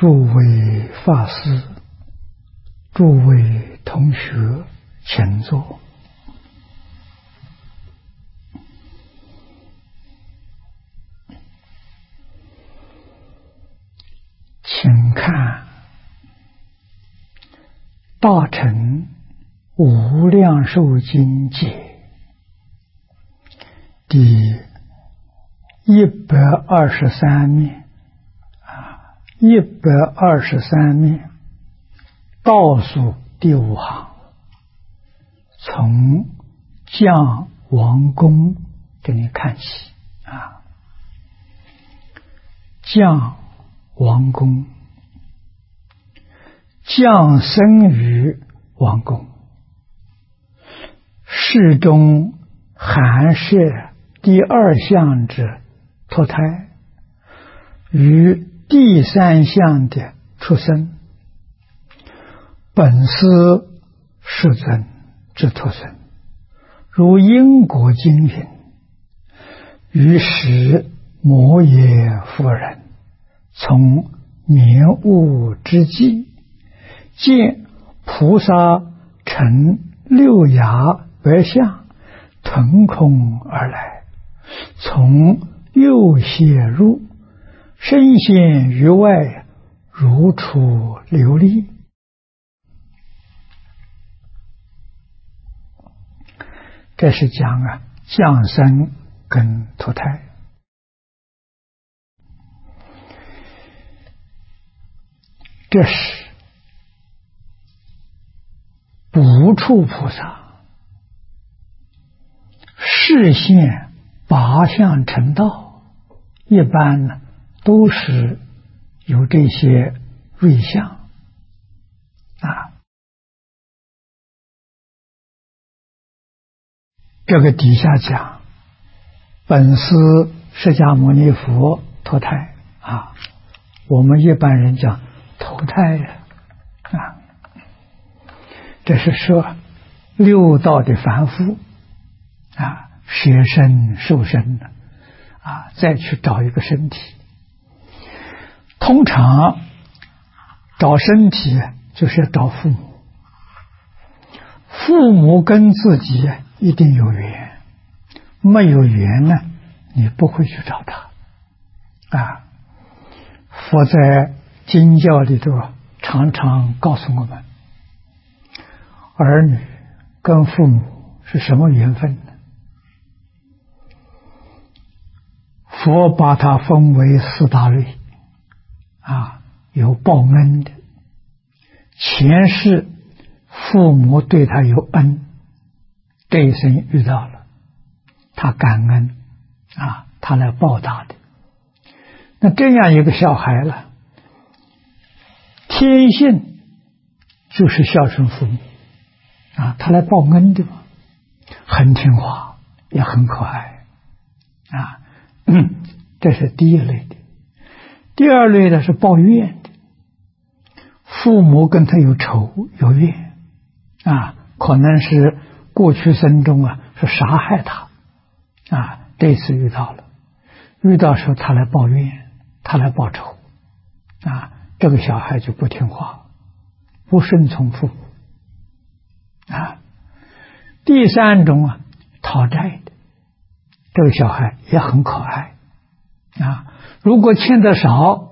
诸位法师、诸位同学，请坐。请看大乘无量寿经解第123面，123面倒数第5行，从降王公给你看起啊。降王公，降生于王公，世中含摄第二相者脱胎，于第三相的出生，本师世尊之脱生，如因果经云：于时摩耶夫人从眠悟之际，见菩萨乘六牙白象腾空而来，从右胁入，身现于外，如出琉璃。这是讲降生跟脱胎。这是不处菩萨示现八相成道，一般呢都是有这些瑞相啊。这个底下讲本师释迦牟尼佛脱胎啊，我们一般人讲投胎啊，这是说六道的凡夫啊，舍身受身的啊，再去找一个身体。通常找身体就是要找父母，父母跟自己一定有缘，没有缘呢，你不会去找他啊。佛在经教里头常常告诉我们，儿女跟父母是什么缘分呢？佛把它分为4大类啊，有报恩的，前世父母对他有恩，这一生遇到了，他感恩啊，他来报答的。那这样一个小孩了，天性就是孝顺父母啊，他来报恩的嘛，很听话，也很可爱啊。这是第一类的。第二类的是报怨的，父母跟他有仇有怨啊，可能是过去生中是杀害他啊，这次遇到了，遇到时候他来抱怨，他来报仇啊，这个小孩就不听话，不顺从父母啊。第三种讨债的，这个小孩也很可爱啊，如果欠的少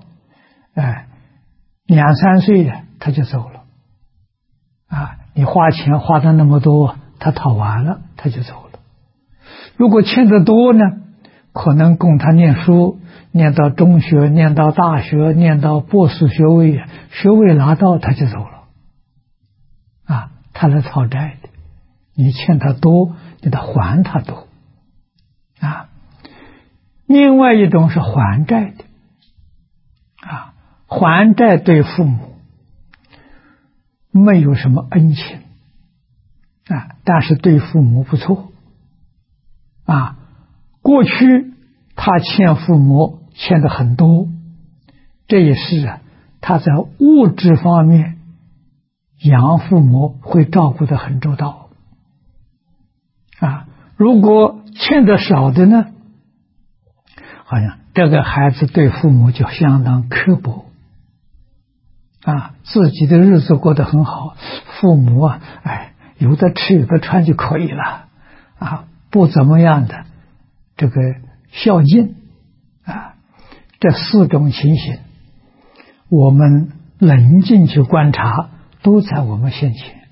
，2、3岁他就走了啊，你花钱花的那么多，他讨完了他就走了。如果欠的多呢，可能供他念书，念到中学，念到大学，念到博士学位，学位拿到他就走了啊，他来讨债的，你欠他多，你得还他多啊。另外一种是还债的啊，还债对父母没有什么恩情啊，但是对父母不错啊。过去他欠父母欠的很多，这也是他在物质方面养父母会照顾得很周到啊。如果欠的少的呢，好像这个孩子对父母就相当刻薄自己的日子过得很好，父母有的吃有的穿就可以了不怎么样的这个孝敬这4种情形，我们冷静去观察，都在我们现前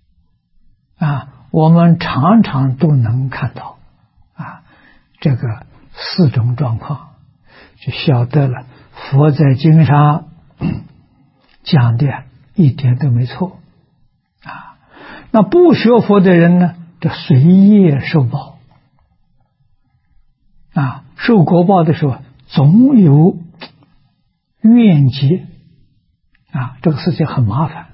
我们常常都能看到这个4种状况，就晓得了佛在经上讲的一点都没错那不学佛的人呢，这随业受报受果报的时候总有怨结这个事情很麻烦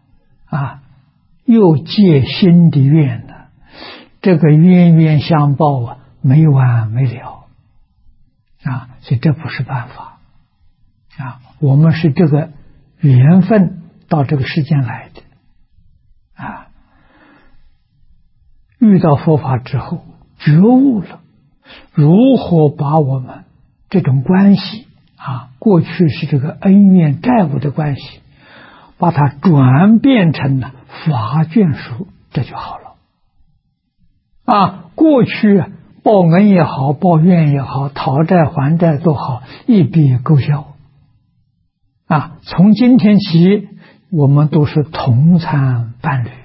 又结心的怨呢，这个冤冤相报没完没了所以这不是办法我们是这个缘分到这个世间来的遇到佛法之后觉悟了，如何把我们这种关系过去是这个恩怨债务的关系，把它转变成了法眷属，这就好了过去报恩也好，报怨也好，讨债还债都好，一笔勾销从今天起我们都是同参伴侣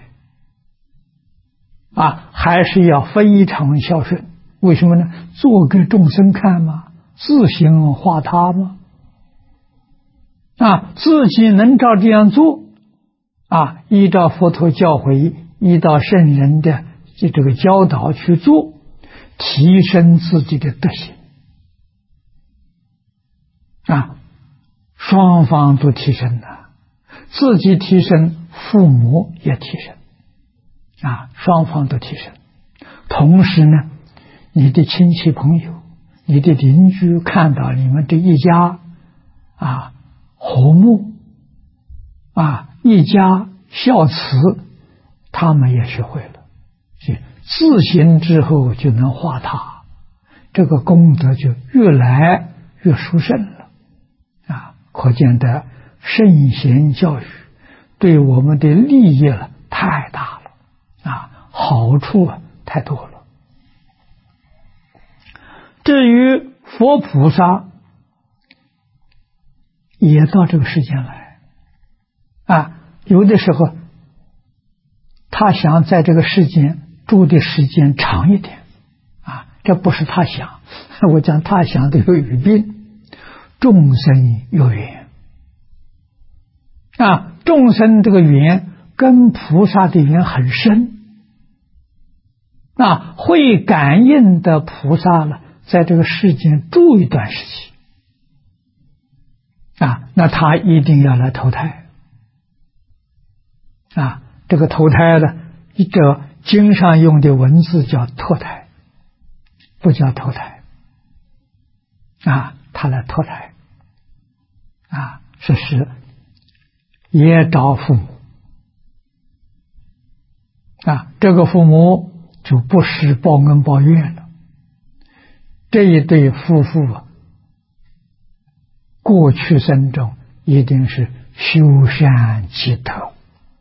还是要非常孝顺。为什么呢？做给众生看吗？自行化他吗？自己能照这样做依照佛陀教诲，依照圣人的这个教导去做，提升自己的德行双方都提升了，自己提升，父母也提升双方都提升。同时呢，你的亲戚朋友，你的邻居看到你们这一家和睦一家孝慈，他们也学会了，自行之后就能化他，这个功德就越来越殊胜了可见的圣贤教育对我们的利益太大了好处太多了。至于佛菩萨也到这个世间来有的时候他想在这个世间住的时间长一点这不是他想，我讲他想的有语病，众生有缘众生这个缘跟菩萨的缘很深会感应的菩萨了，在这个世间住一段时期那他一定要来投胎这个投胎呢，这经上用的文字叫脱胎，不叫投胎他来脱胎是也找父母这个父母就不是报恩报怨了。这一对夫妇过去生中一定是修善积德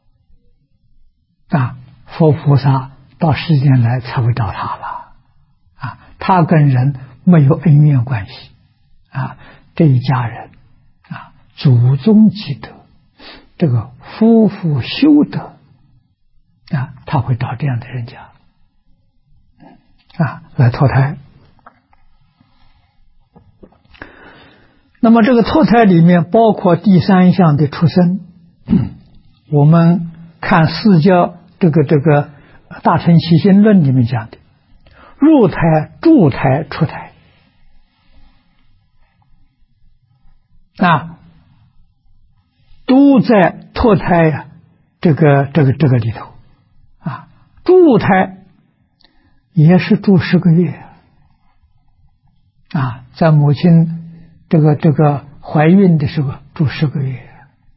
佛菩萨到世间来才会找他了他跟人没有恩怨关系这一家人祖宗积德，这个夫妇修德他会找这样的人家来脱胎。那么这个脱胎里面包括第3项的出生我们看释迦这个大乘起信论里面讲的入胎、住胎、出胎都在脱胎这个里头住胎也是住10个月在母亲这个怀孕的时候住10个月，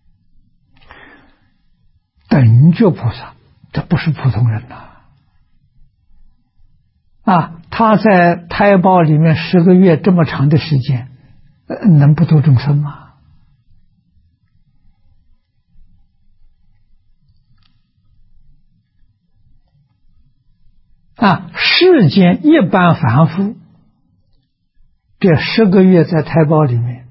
等觉菩萨，这不是普通人他在胎胞里面10个月这么长的时间，能不度众生吗？ 世间一般凡夫，这10个月在胎胞里面，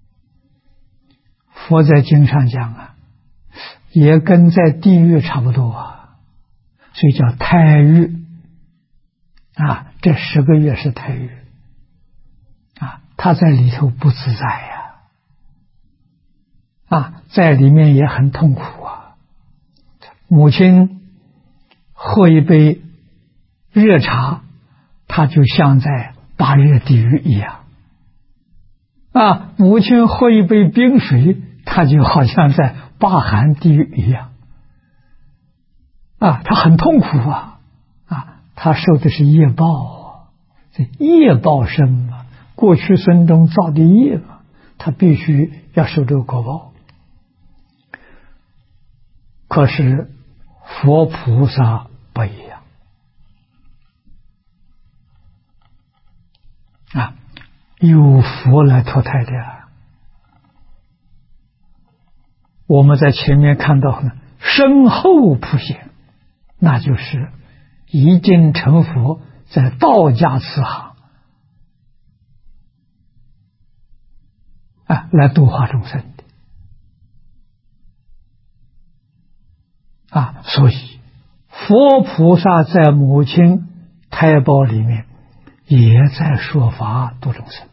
佛在经上讲啊，也跟在地狱差不多啊，所以叫胎狱啊。这10个月是胎狱啊，他在里头不自在呀，在里面也很痛苦啊。母亲喝一杯热茶，他就像在8热地狱一样母亲喝一杯冰水，他就好像在8寒地狱一样他很痛苦他受的是业报这业报身嘛，过去生中造的业嘛，他必须要受这个果报。可是佛菩萨不一样有佛来脱胎的我们在前面看到呢，身后普贤，那就是已经成佛，在道家慈航来度化众生的所以佛菩萨在母亲胎胞里面也在说法度众生，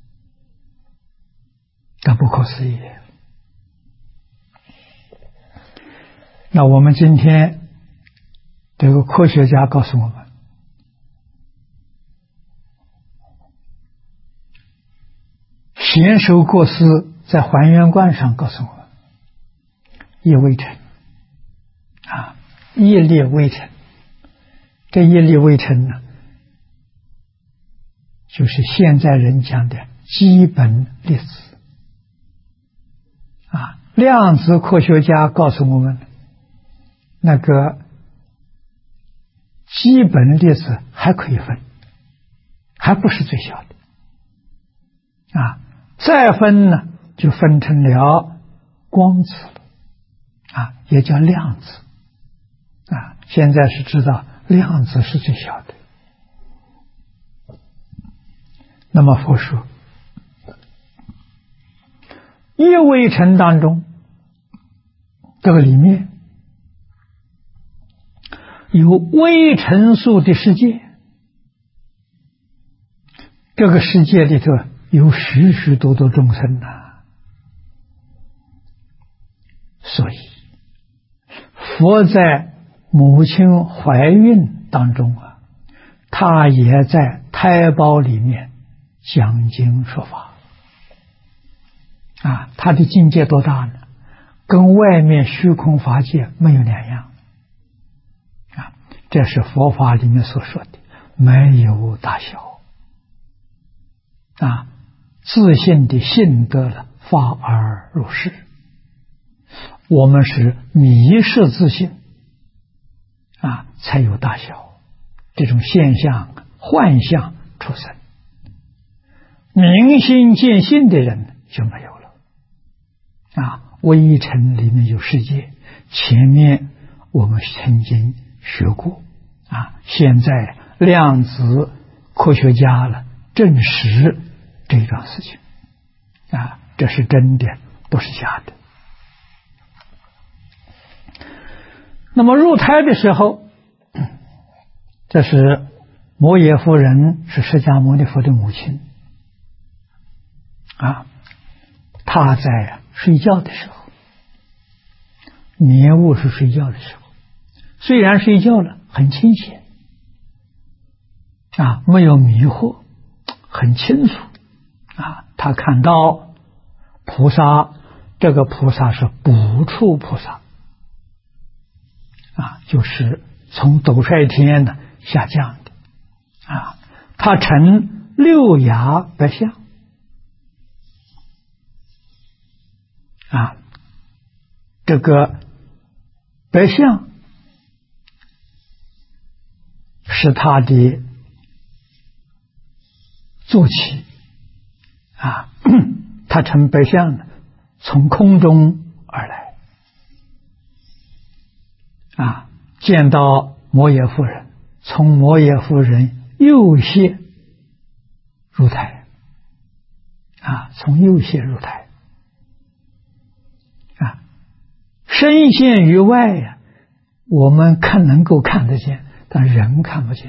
这不可思议。那我们今天这个科学家告诉我们，贤首过师在还原观上告诉我们，业未成业力未成。这业力未成呢，就是现在人讲的基本粒子量子科学家告诉我们，那个基本粒子还可以分，还不是最小的再分呢就分成了光子了也叫量子现在是知道量子是最小的。那么佛说业未成当中，这个里面有微尘数的世界，这个世界里头有许许多多众生所以佛在母亲怀孕当中他也在胎胞里面讲经说法他的境界多大呢？跟外面虚空法界没有两样这是佛法里面所说的没有大小自信的信得了法而入世。我们是迷失自信才有大小，这种现象幻象出生。明心见性的人就没有了微尘里面有世界，前面我们曾经学过现在量子科学家了证实这桩事情这是真的，不是假的。那么入胎的时候，这是摩耶夫人，是释迦牟尼佛的母亲她在睡觉的时候，眠雾是睡觉的时候，虽然睡觉了很清醒没有迷惑，很清楚他看到菩萨，这个菩萨是补处菩萨就是从斗率天呢下降的他成六牙白象这个白象是他的坐骑他成白象呢，从空中而来见到摩耶夫人， 从摩耶夫人右胁入台，从右胁入台，身现于外呀，我们能够看得见，但人看不见。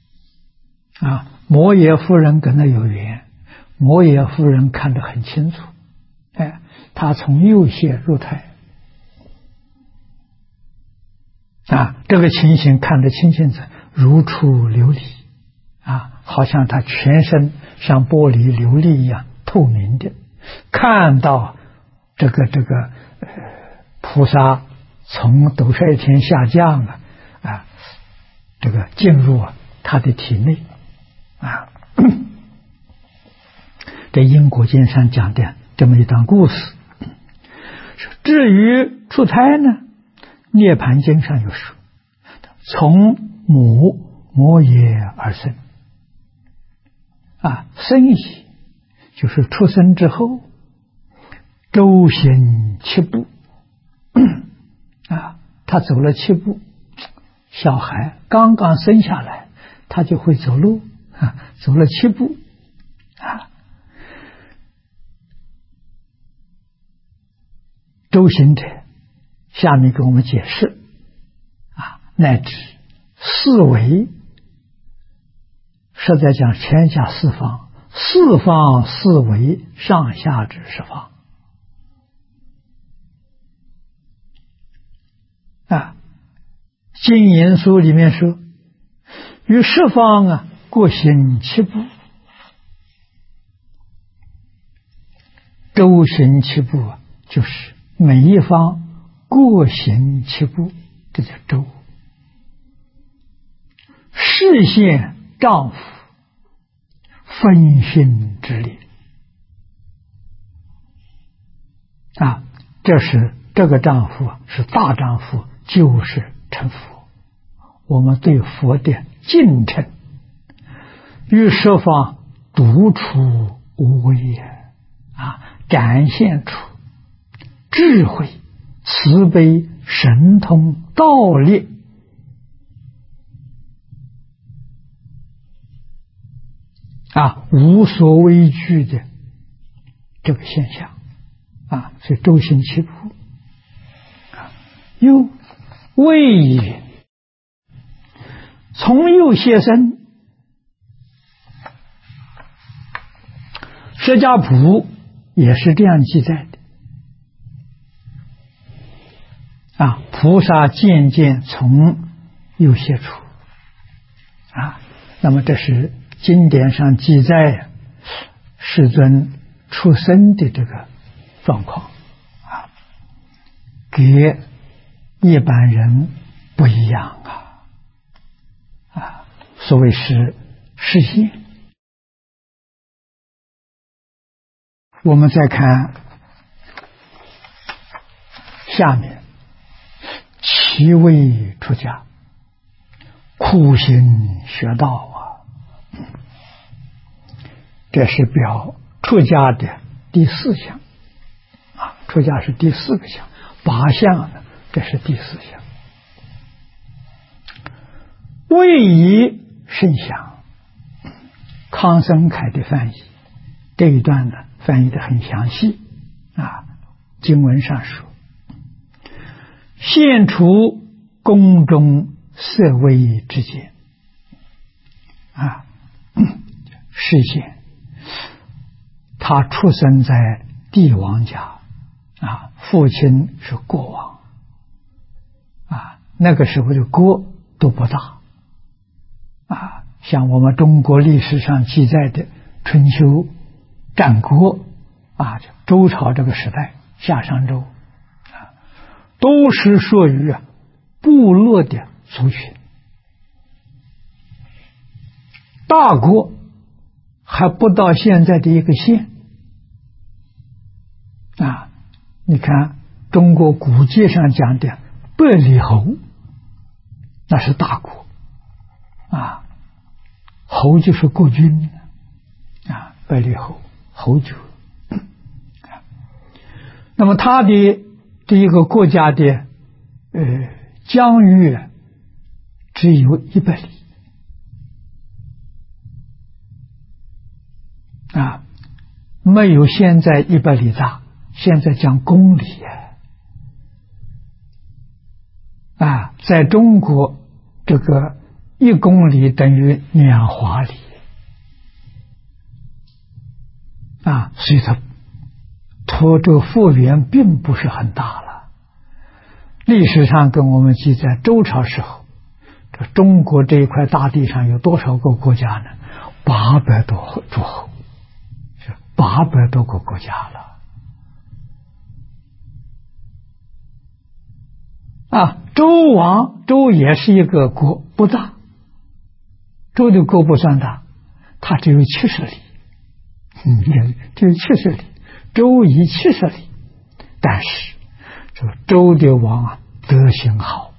摩耶夫人跟他有缘，摩耶夫人看得很清楚，他从右胁入台，这个情形看得清清楚，如出琉璃，好像他全身像玻璃琉璃一样透明的，看到这个菩萨从斗率天下降这个进入他的体内这因果经上讲的这么一段故事。至于出胎呢，涅盘经上有说，从母摩耶而生，生也就是出生之后周行7步，他走了7步，小孩刚刚生下来他就会走路，走了7步周行者下面给我们解释乃至四维，是在讲天下四方，四方四维，上下之十方经言书里面说，于十方各行7步，周行7步就是每一方各行7步，这叫周。示现丈夫分心之力这个丈夫是大丈夫，就是成佛。我们对佛的敬称，于十方独处无畏展现出智慧、慈悲、神通、道力无所畏惧的这个现象所以周行7步又谓也，从右胁生。释迦谱也是这样记载的菩萨渐渐从右胁出那么这是经典上记载世尊出生的这个状况跟一般人不一样所谓是示现。我们再看下面，其位出家，苦行学道这是表出家的第4项出家是第4个项，8项呢，这是第4项。位以甚详，康生凯的翻译这一段呢翻译的很详细经文上说，现除宫中色威之间示现他出生在帝王家父亲是国王那个时候的国都不大像我们中国历史上记载的春秋战国周朝这个时代，夏商周都是属于部落的族群，大国还不到现在的一个县你看中国古籍上讲的百里侯，那是大国侯就是国君百里侯侯爵那么他的这一个国家的疆域只有100里啊，没有现在100里大，现在讲公里啊，在中国这个1公里等于2华里啊，所以它这个复原并不是很大了。历史上跟我们记载，周朝时候，这中国这一块大地上有多少个国家呢？800多诸侯，是800多个国家了。啊，周王，周也是一个国，不大，周的国不算大，它只有70里，只有70里，周夷70里，但是这个周的王啊，德行好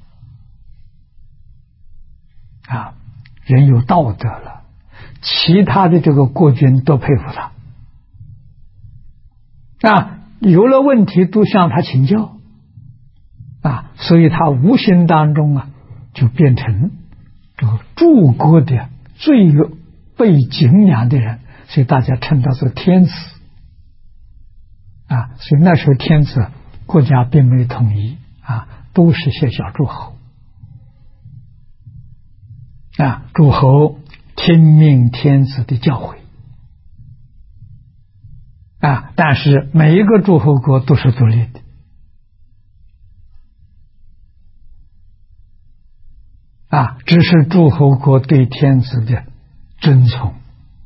啊，人有道德了，其他的这个国君都佩服他啊，有了问题都向他请教啊，所以他无形当中啊，就变成这个诸国的最被敬仰的人，所以大家称他做天子啊。所以那时候天子国家并没有统一啊，都是些小诸侯啊，诸侯听命天子的教诲啊，但是每一个诸侯国都是独立的啊，只是诸侯国对天子的尊崇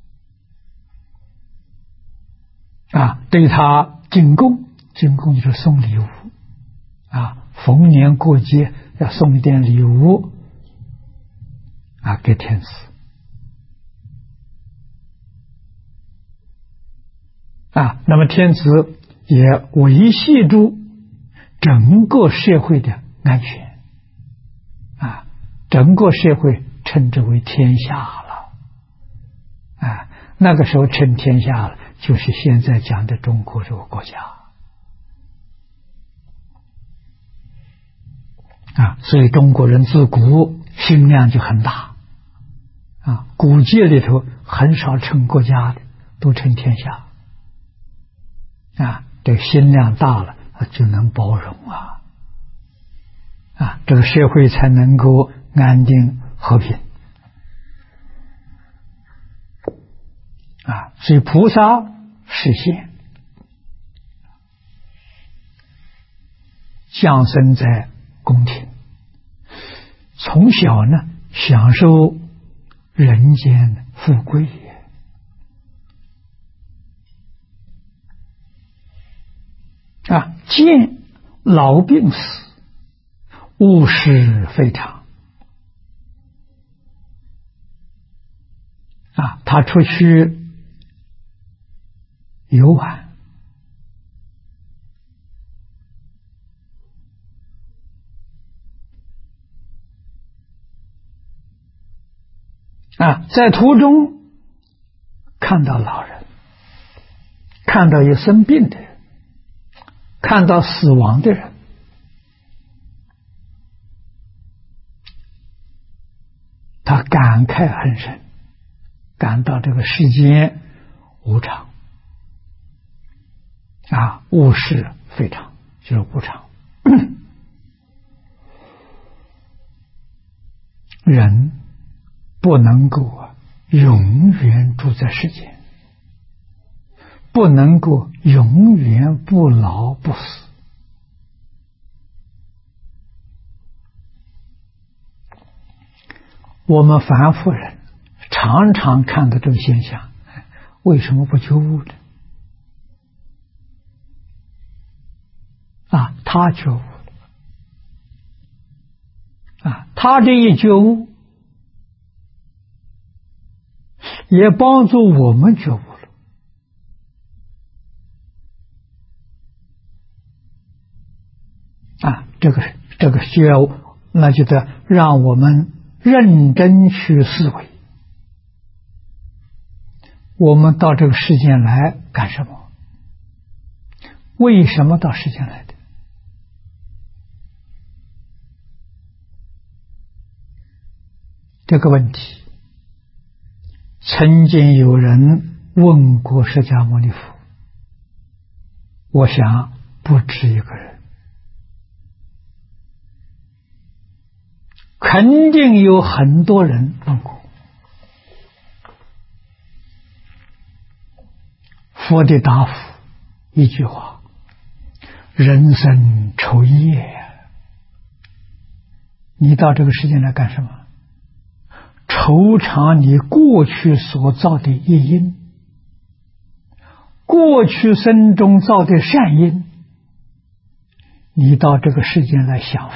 啊，对他进贡，进贡就是送礼物啊，逢年过节要送一点礼物啊给天子啊，那么天子也维系住整个社会的安全啊，整个社会称之为天下了啊，那个时候称天下了，就是现在讲的中国这个国家啊，所以中国人自古心量就很大啊，古籍里头很少称国家的，都称天下啊，这个心量大了就能包容啊，这个社会才能够安定和平啊，所以菩萨示现降生在宫廷，从小呢享受人间富贵啊，见老病死，物是非常啊，他出去游玩啊，在途中看到老人，看到有生病的人，看到死亡的人，他感慨很深，感到这个世间无常啊，物是非常，就是无常。人不能够永远住在世间，不能够永远不老不死我们凡夫人常常看到这个现象，为什么不觉悟呢？啊，他觉悟啊，他这一觉悟也帮助我们觉悟了啊，这个觉悟，那就得让我们认真去思维，我们到这个世间来干什么？为什么到世间来的？这个问题曾经有人问过释迦牟尼佛，我想不止一个人，肯定有很多人问过。佛的答复一句话：人生愁业。你到这个世界来干什么？酬偿你过去所造的业因，过去生中造的善因，你到这个世界来享福，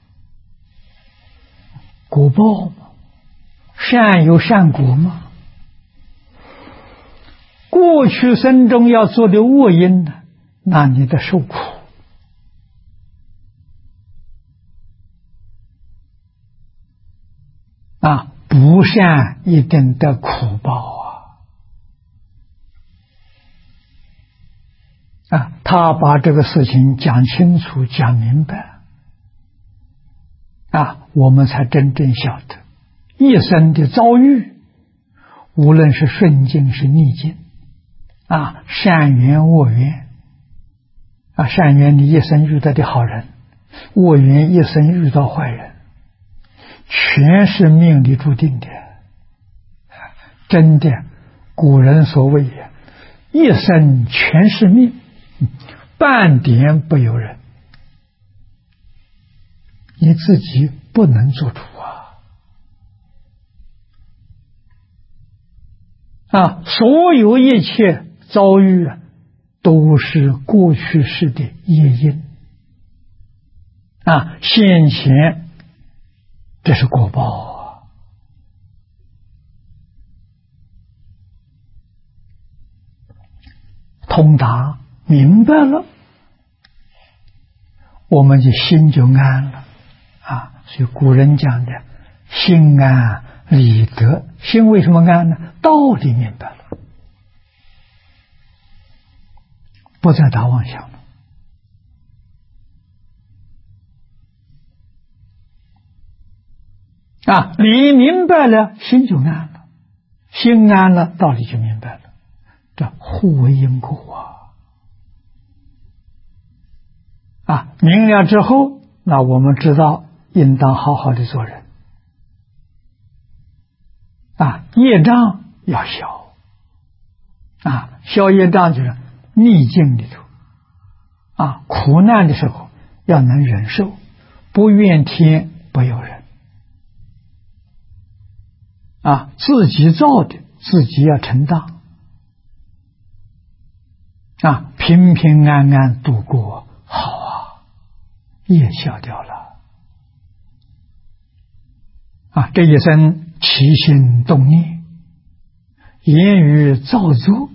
果报嘛，善有善果嘛。过去生中要做的恶因呢，那你得受苦。不善一定得苦报他把这个事情讲清楚讲明白我们才真正晓得一生的遭遇，无论是顺境是逆境善缘恶缘善缘你一生遇到的好人，恶缘一生遇到坏人，全是命里注定的。真的，古人所谓一生全是命，半点不由人，你自己不能做主所有一切遭遇都是过去世的业因现前这是果报通达明白了，我们的心就安了所以古人讲的心安理得。心为什么安呢？道理明白了，不再打妄想了理明白了，心就安了，心安了，道理就明白了，这互为因果明了之后，那我们知道应当好好的做人业障要消消业障就是逆境里头苦难的时候要能忍受，不怨天不尤人自己造的自己要承担平平安安度过好业消掉了这一生起心动念言语造作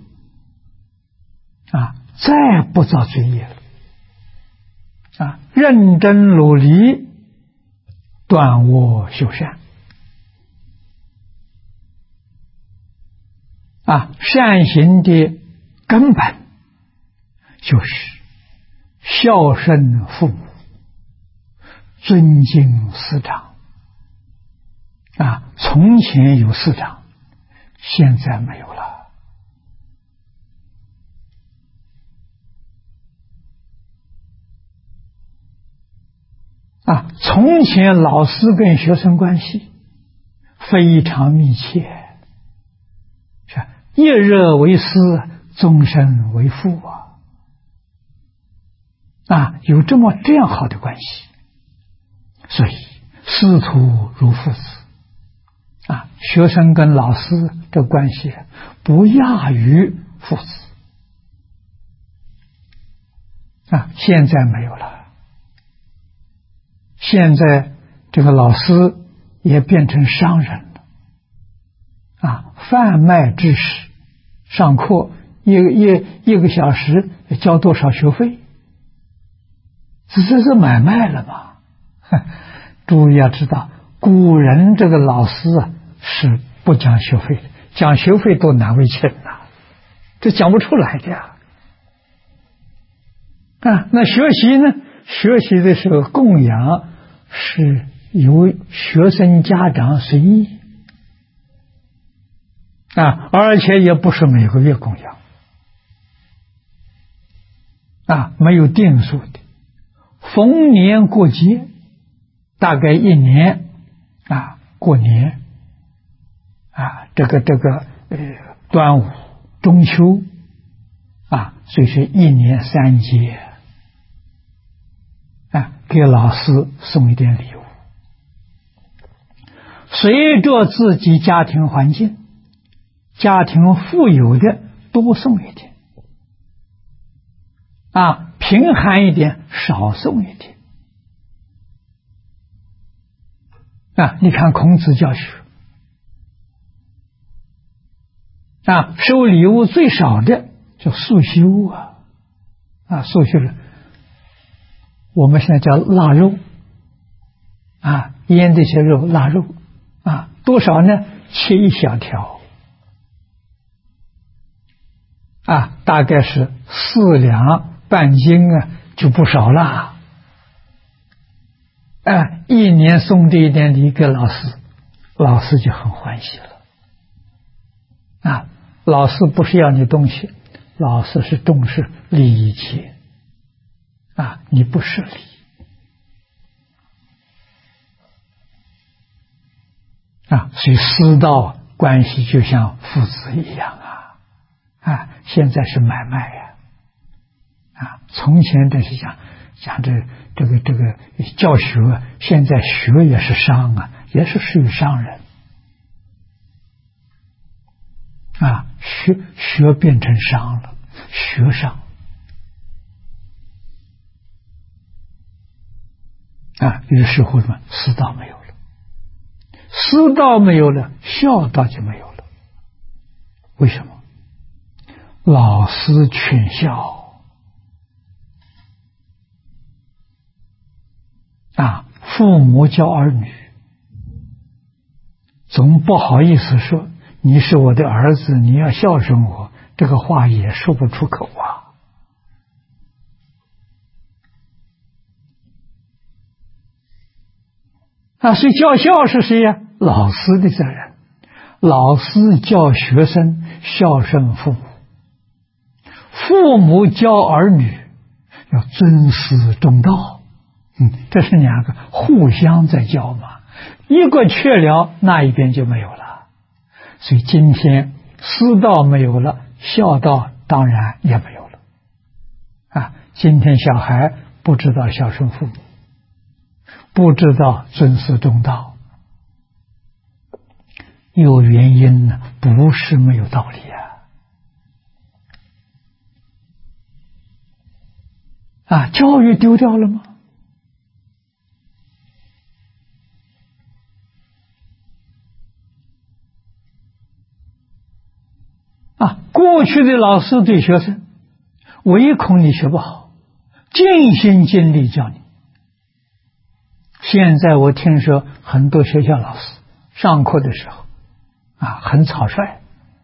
再不造罪业了认真努力断恶修善善行的根本就是孝顺父母，尊敬师长从前有师长，现在没有了从前老师跟学生关系非常密切，一日为师，终身为父有这样好的关系，所以师徒如父子学生跟老师的关系不亚于父子现在没有了，现在这个老师也变成商人了贩卖知识，上课一个小时交多少学费，这是买卖了嘛诸位要知道，古人这个老师是不讲学费的，讲学费都难为情这讲不出来的那学习呢？学习的时候供养是由学生家长随意而且也不是每个月供养没有定数的，逢年过节，大概一年过年这个端午、中秋所以是一年3节给老师送一点礼物，随着自己家庭环境，家庭富有的多送一点贫寒一点少送一点你看孔子教学收礼物最少的叫素修素修了，我们现在叫腊肉腌这些肉，腊肉多少呢？切一小条大概是4两半斤就不少了一年送这一点礼给老师，老师就很欢喜了老师不是要你东西，老师是重视礼节你不失礼所以师道关系就像父子一样现在是买卖从前这是讲这个教学，现在学也是商也是属于商人学变成商了，学商于是乎什么师道没有了，师道没有了，孝道就没有了。为什么？老师劝孝父母教儿女，总不好意思说你是我的儿子，你要孝顺我，这个话也说不出口所以教孝是谁呀？老师的责任。老师教学生孝顺父母，父母教儿女要尊师重道这是两个互相在教嘛，一个缺了，那一边就没有了。所以今天师道没有了，孝道当然也没有了今天小孩不知道孝顺父母，不知道尊师重道，有原因呢，不是没有道理教育丢掉了吗？过去的老师对学生唯恐你学不好，尽心尽力教你。现在我听说很多学校老师上课的时候很草率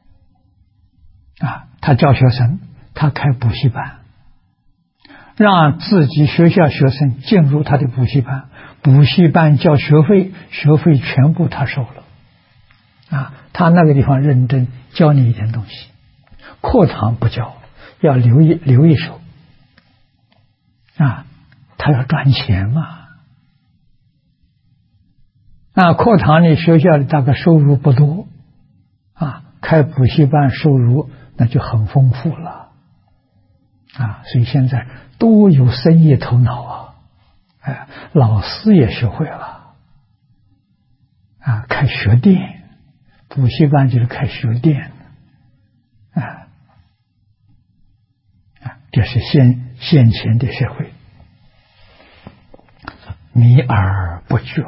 他教学生，他开补习班，让自己学校学生进入他的补习班，补习班交学费，学费全部他收了他那个地方认真教你一点东西，课堂不教，要留一手他要赚钱嘛课堂里学校里大概收入不多开补习班收入那就很丰富了所以现在都有生意头脑老师也学会了开学店，补习班就是开学店这是先前的社会，迷而不觉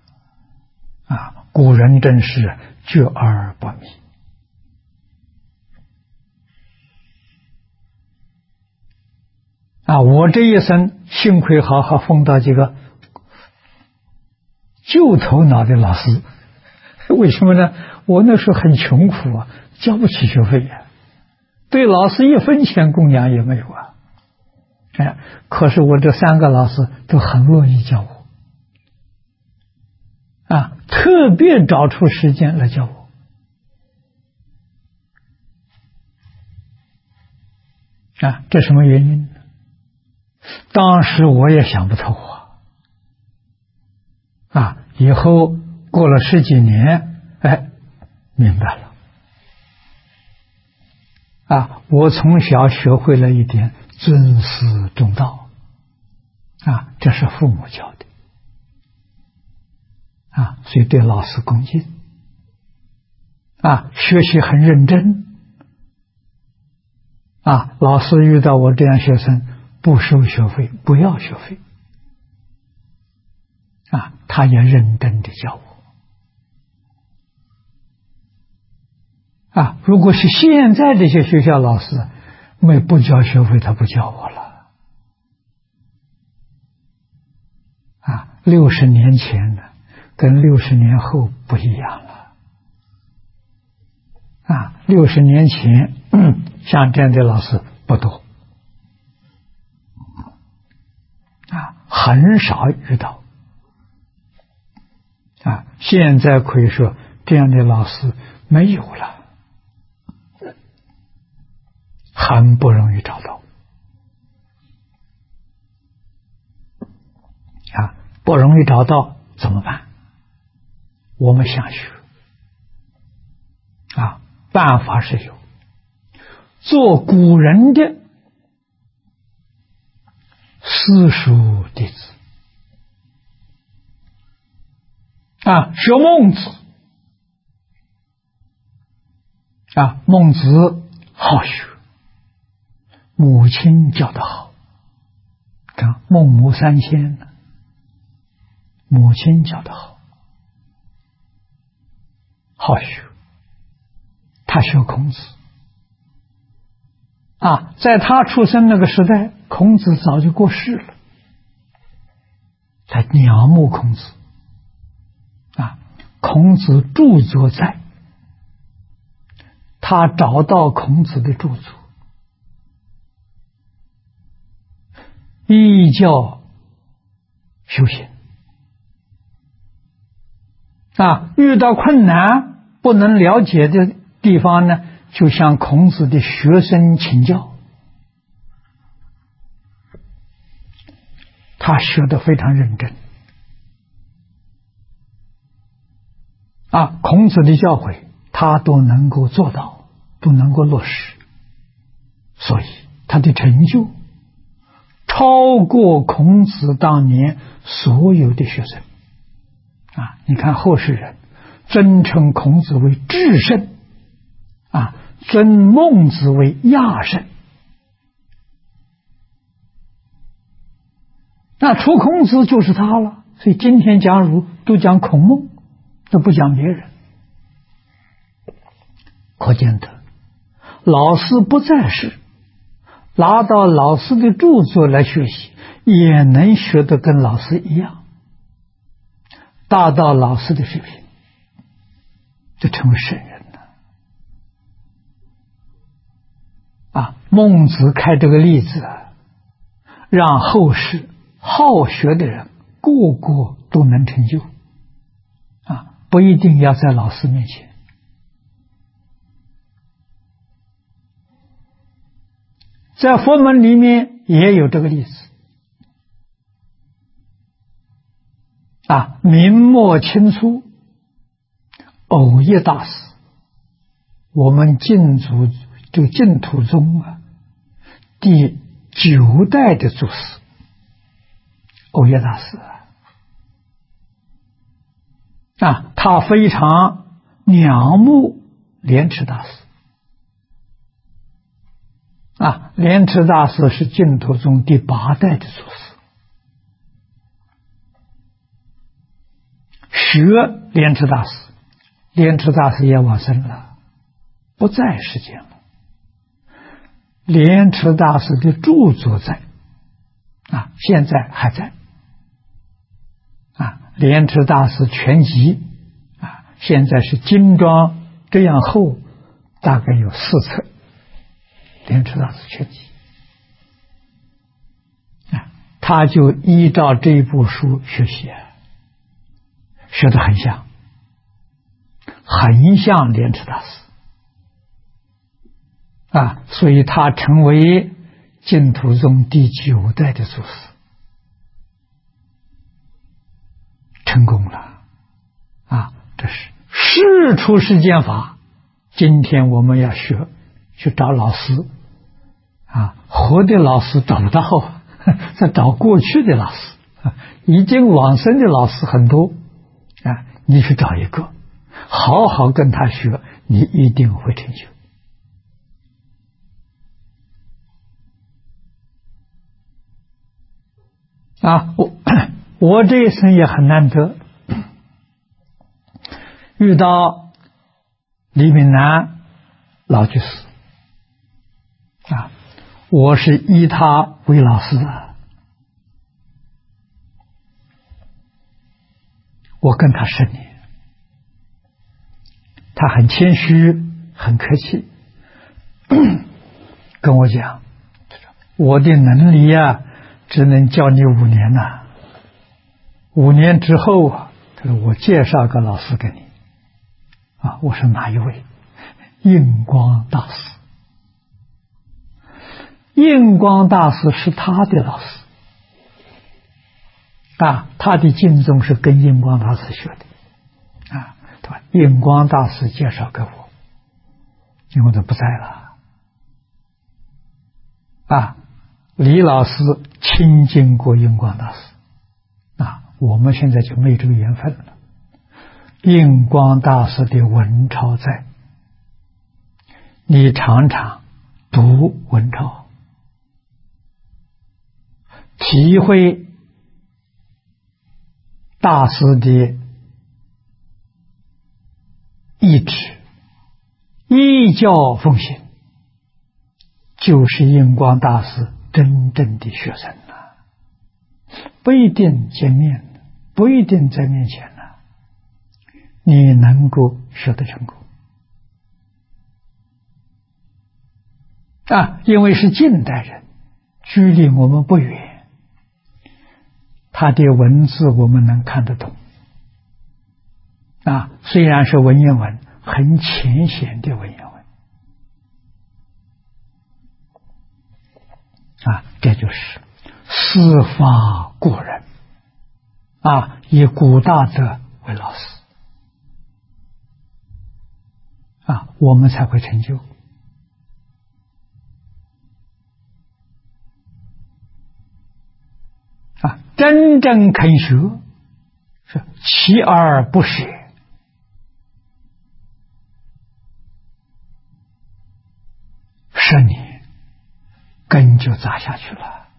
古人真是觉而不迷我这一生幸亏好好碰到几个旧头脑的老师，为什么呢？我那时候很穷苦交不起学费对老师1分钱供养也没有可是我这3个老师都很乐意教我特别找出时间来教我这什么原因呢？当时我也想不透以后过了十几年，明白了。我从小学会了一点尊师重道，这是父母教的，所以对老师恭敬，学习很认真，老师遇到我这样学生，不收学费，不要学费，他也认真的教我。如果是现在这些学校老师不交学费，他不教我了。60年前的跟60年后不一样了。60年前像这样的老师不多，很少遇到。现在可以说这样的老师没有了，很不容易找到。不容易找到怎么办？我们想学办法是有，做古人的私塾弟子学孟子孟子好学，母亲教得好，看孟母三迁呢，母亲教得好，好学，他学孔子在他出生那个时代，孔子早就过世了，他仰慕孔子孔子著作在，他找到孔子的著作，依教修行遇到困难不能了解的地方呢，就向孔子的学生请教，他学得非常认真孔子的教诲他都能够做到，都能够落实，所以他的成就超过孔子当年所有的学生你看后世人尊称孔子为至圣尊孟子为亚圣，除孔子就是他了。所以今天讲儒都讲孔孟，都不讲别人，可见得老师不在世，拿到老师的著作来学习，也能学得跟老师一样，达到老师的水平，就成为圣人了孟子开这个例子让后世好学的人个个都能成就不一定要在老师面前。在佛门里面也有这个例子明末清初藕益大师，我们净土宗第9代的祖师藕益大师他非常仰慕莲池大师莲池大师是净土宗第8代的祖师，学莲池大师，莲池大师也往生了，不在世间了。莲池大师的著作在现在还在莲池大师全集现在是精装这样厚，大概有4册，莲池大师全集他就依照这部书学习学得很像莲池大师所以他成为净土宗第9代的祖师，成功了啊！这是世出世间法。今天我们要学，去找老师啊，活的老师找不到，在找过去的老师，已经往生的老师很多啊，你去找一个，好好跟他学，你一定会成就啊！我这一生也很难得，遇到李炳南老居士啊，我是依他为老师的，我跟他10年，他很谦虚，很客气，跟我讲，我的能力啊，只能教你5年呐，5年之后啊，他说我介绍个老师给你啊。我说哪一位？印光大师。印光大师是他的老师啊，他的净宗是跟印光大师学的啊，对吧？印光大师介绍给我，因为他不在了啊。李老师亲近过印光大师啊，我们现在就没有这个缘分了。印光大师的文钞在，你常常读文钞，体会大师的意志，依教奉行，就是印光大师真正的学生了，不一定见面，不一定在面前了，你能够学得成功啊！因为是近代人，距离我们不远，他的文字我们能看得懂啊，虽然是文言文，很浅显的文言文啊，这就是师法过人啊，以古大德为老师啊，我们才会成就啊。真正肯学，是锲而不舍，10年根就扎下去了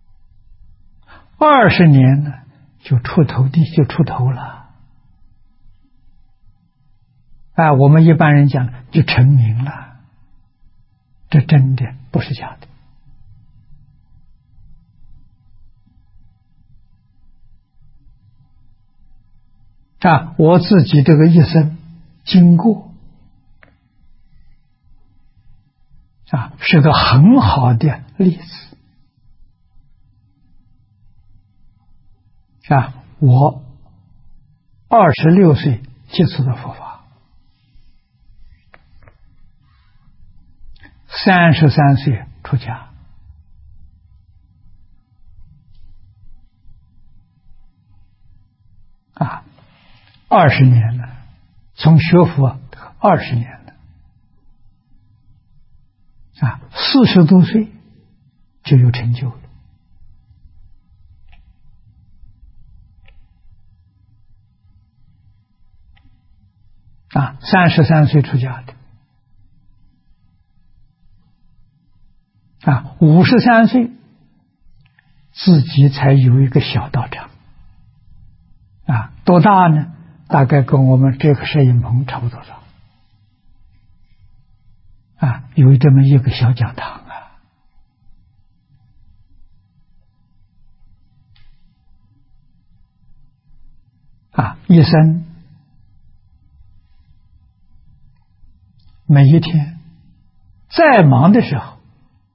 ，20年呢就出头地，就出头了啊。我们一般人讲就成名了，这真的不是假的啊。我自己这个一生经过啊，是个很好的例子啊。我26岁接触的佛法，33岁出家啊，20年了，从学佛20年了啊，40多岁就有成就了啊，33岁出家的啊，53岁自己才有一个小道场啊，多大呢？大概跟我们这个摄影棚差不多大啊，有这么一个小讲堂啊，一生每一天再忙的时候，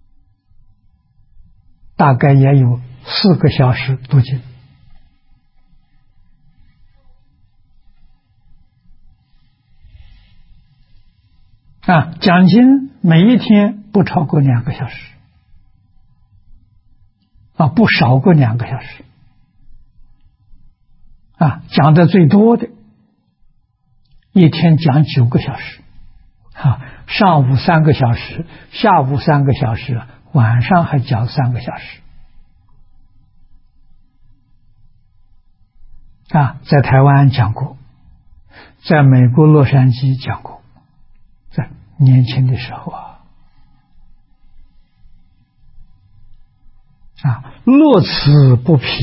大概也有4个小时读经啊，讲经每一天不超过2个小时不少过2个小时讲的最多的一天讲9个小时上午3个小时，下午3个小时，晚上还讲3个小时在台湾讲过，在美国洛杉矶讲过，在年轻的时候乐此不疲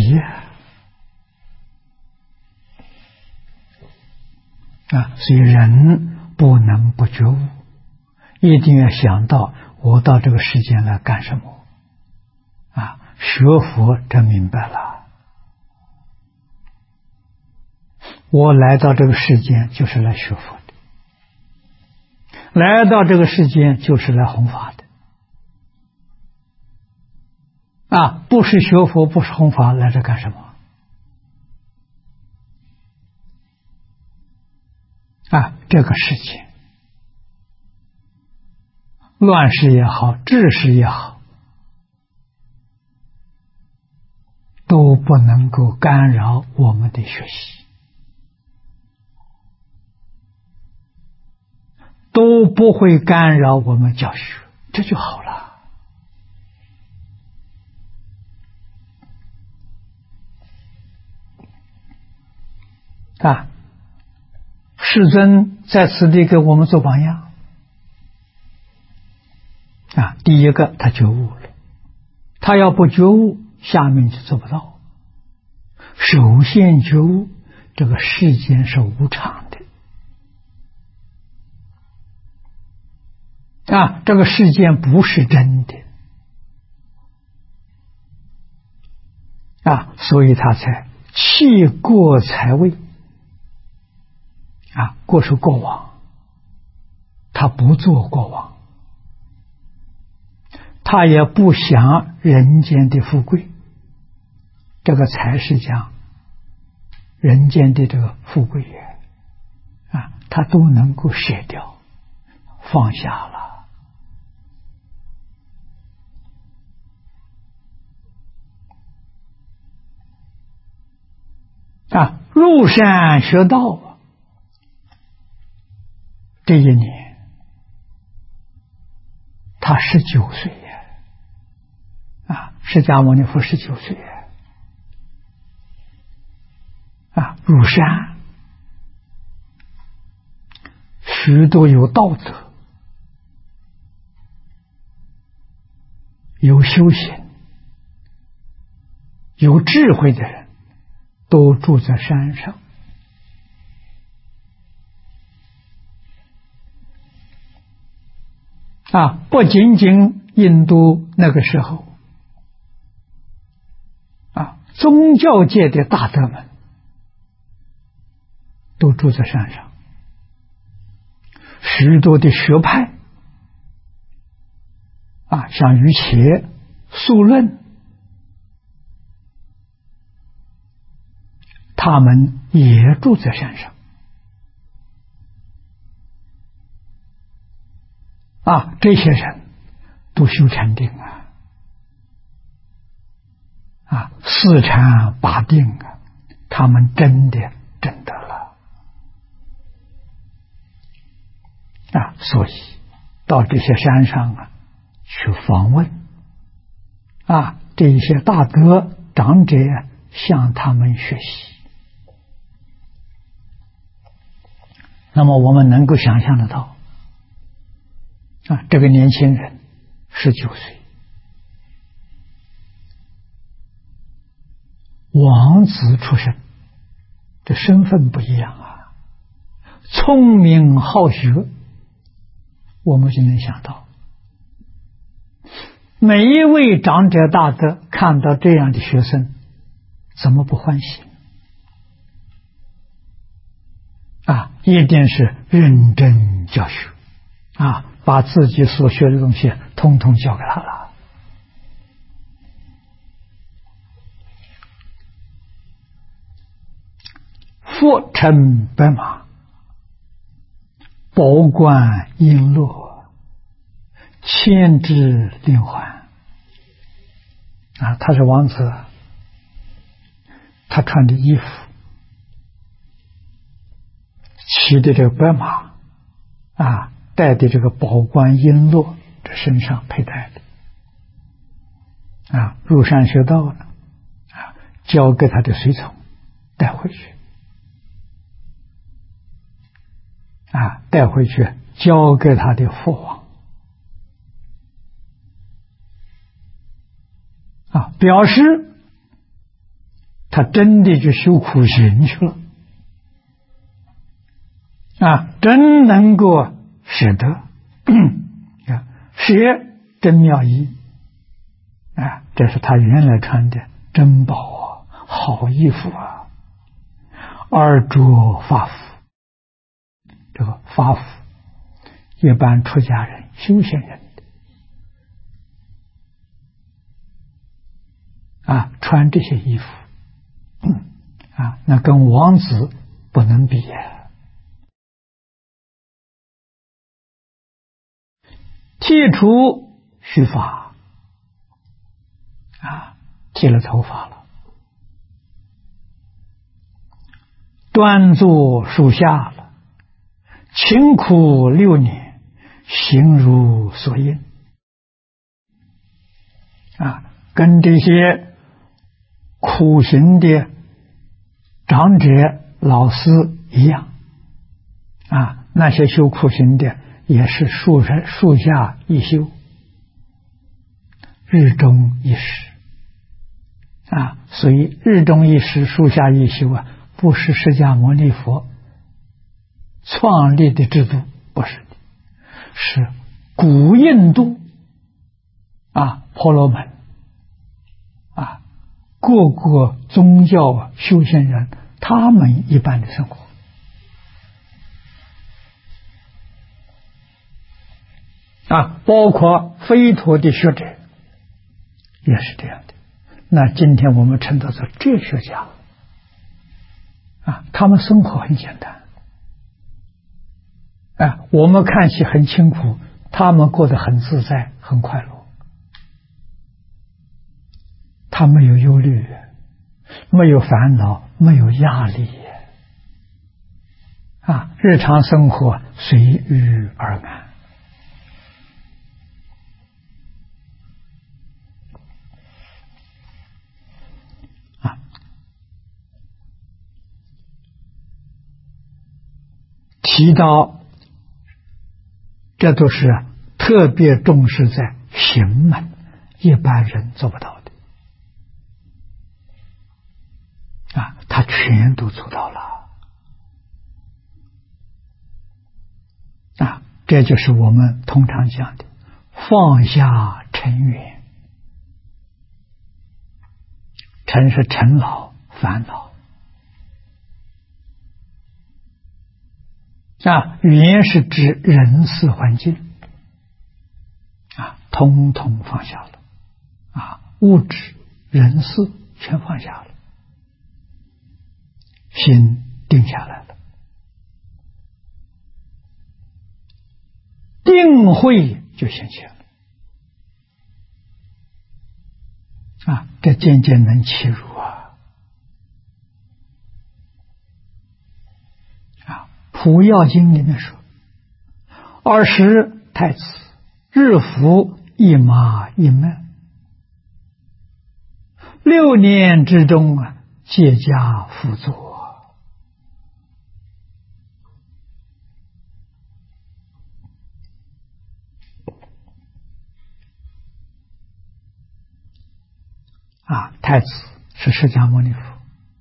所以人不能不觉悟，一定要想到我到这个世间来干什么学佛真明白了，我来到这个世间就是来学佛的，来到这个世间就是来弘法的不是学佛，不是弘法，来这干什么这个世界乱世也好，治世也好，都不能够干扰我们的学习，都不会干扰我们教学，这就好了世尊在此地给我们做榜样第一个他觉悟了，他要不觉悟下面就做不到。首先觉悟这个世间是无常的这个世间不是真的所以他才弃过财位过是过往，他不做过往，他也不想人间的富贵，这个才是讲人间的这个富贵他都能够舍掉放下了入山学道这一年他19岁释迦牟尼佛19岁入山许多有道德有修行有智慧的人都住在山上不仅仅印度那个时候宗教界的大德们都住在山上，许多的学派像瑜伽、宿论，他们也住在山上这些人都修禅定四禅八定他们真的证得了所以到这些山上去访问这一些大德长者向他们学习。那么我们能够想象得到这个年轻人19岁，王子出身，这身份不一样聪明好学，我们就能想到每一位长者大德看到这样的学生怎么不欢喜一定是认真教学把自己所学的东西通通教给他了。佛乘白马，宝冠璎珞，千枝令环啊，他是王子，他穿的衣服，骑的这个白马，啊，戴的这个宝冠璎珞，这身上佩戴的，啊，入山学道了，啊，交给他的随从带回去，啊，带回去交给他的父王，啊，表示他真的就修苦行去了，啊，真能够舍得，舍真妙衣，啊，这是他原来穿的珍宝啊，好衣服啊，而着法服，这个法服一般出家人修行人的啊，穿这些衣服，啊，那跟王子不能比啊。剃除须发，啊，剃了头发了，端坐树下了，勤苦6年，行如所应，啊，跟这些苦行的长者老师一样，啊，那些修苦行的也是树下一修，日中一时，啊，所以日中一时，树下一修啊，不是释迦牟尼佛创立的制度，不是的，是古印度啊婆罗门啊各个宗教修行人他们一般的生活。啊，包括吠陀的学者也是这样的。那今天我们称他做哲学家，啊，他们生活很简单，啊，我们看起很清苦，他们过得很自在，很快乐。他没有忧虑，没有烦恼，没有压力，啊，日常生活随遇而安。提到这都是特别重视在行门，一般人做不到的啊，他全都做到了啊，这就是我们通常讲的放下尘缘，尘是尘劳烦恼啊，缘是指人事环境啊，统统放下了啊，物质人事全放下了，心定下来了，定慧就显现了啊，这渐渐能切入普药经里面说，20太子日服一马一闷，6年之中啊，皆加辅佐啊，太子是释迦牟尼佛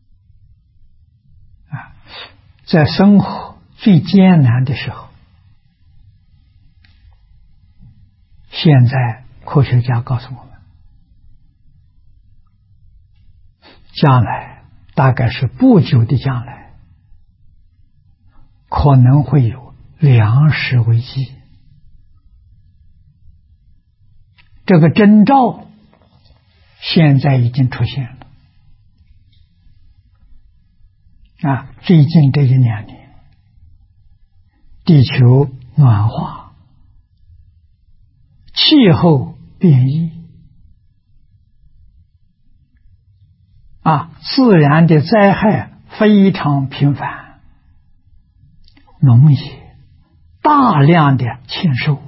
啊，在生活最艰难的时候，现在科学家告诉我们，将来大概是不久的将来，可能会有粮食危机，这个征兆现在已经出现了啊！最近这1-2年，地球暖化，气候变异自然的灾害非常频繁，农业大量的欠收，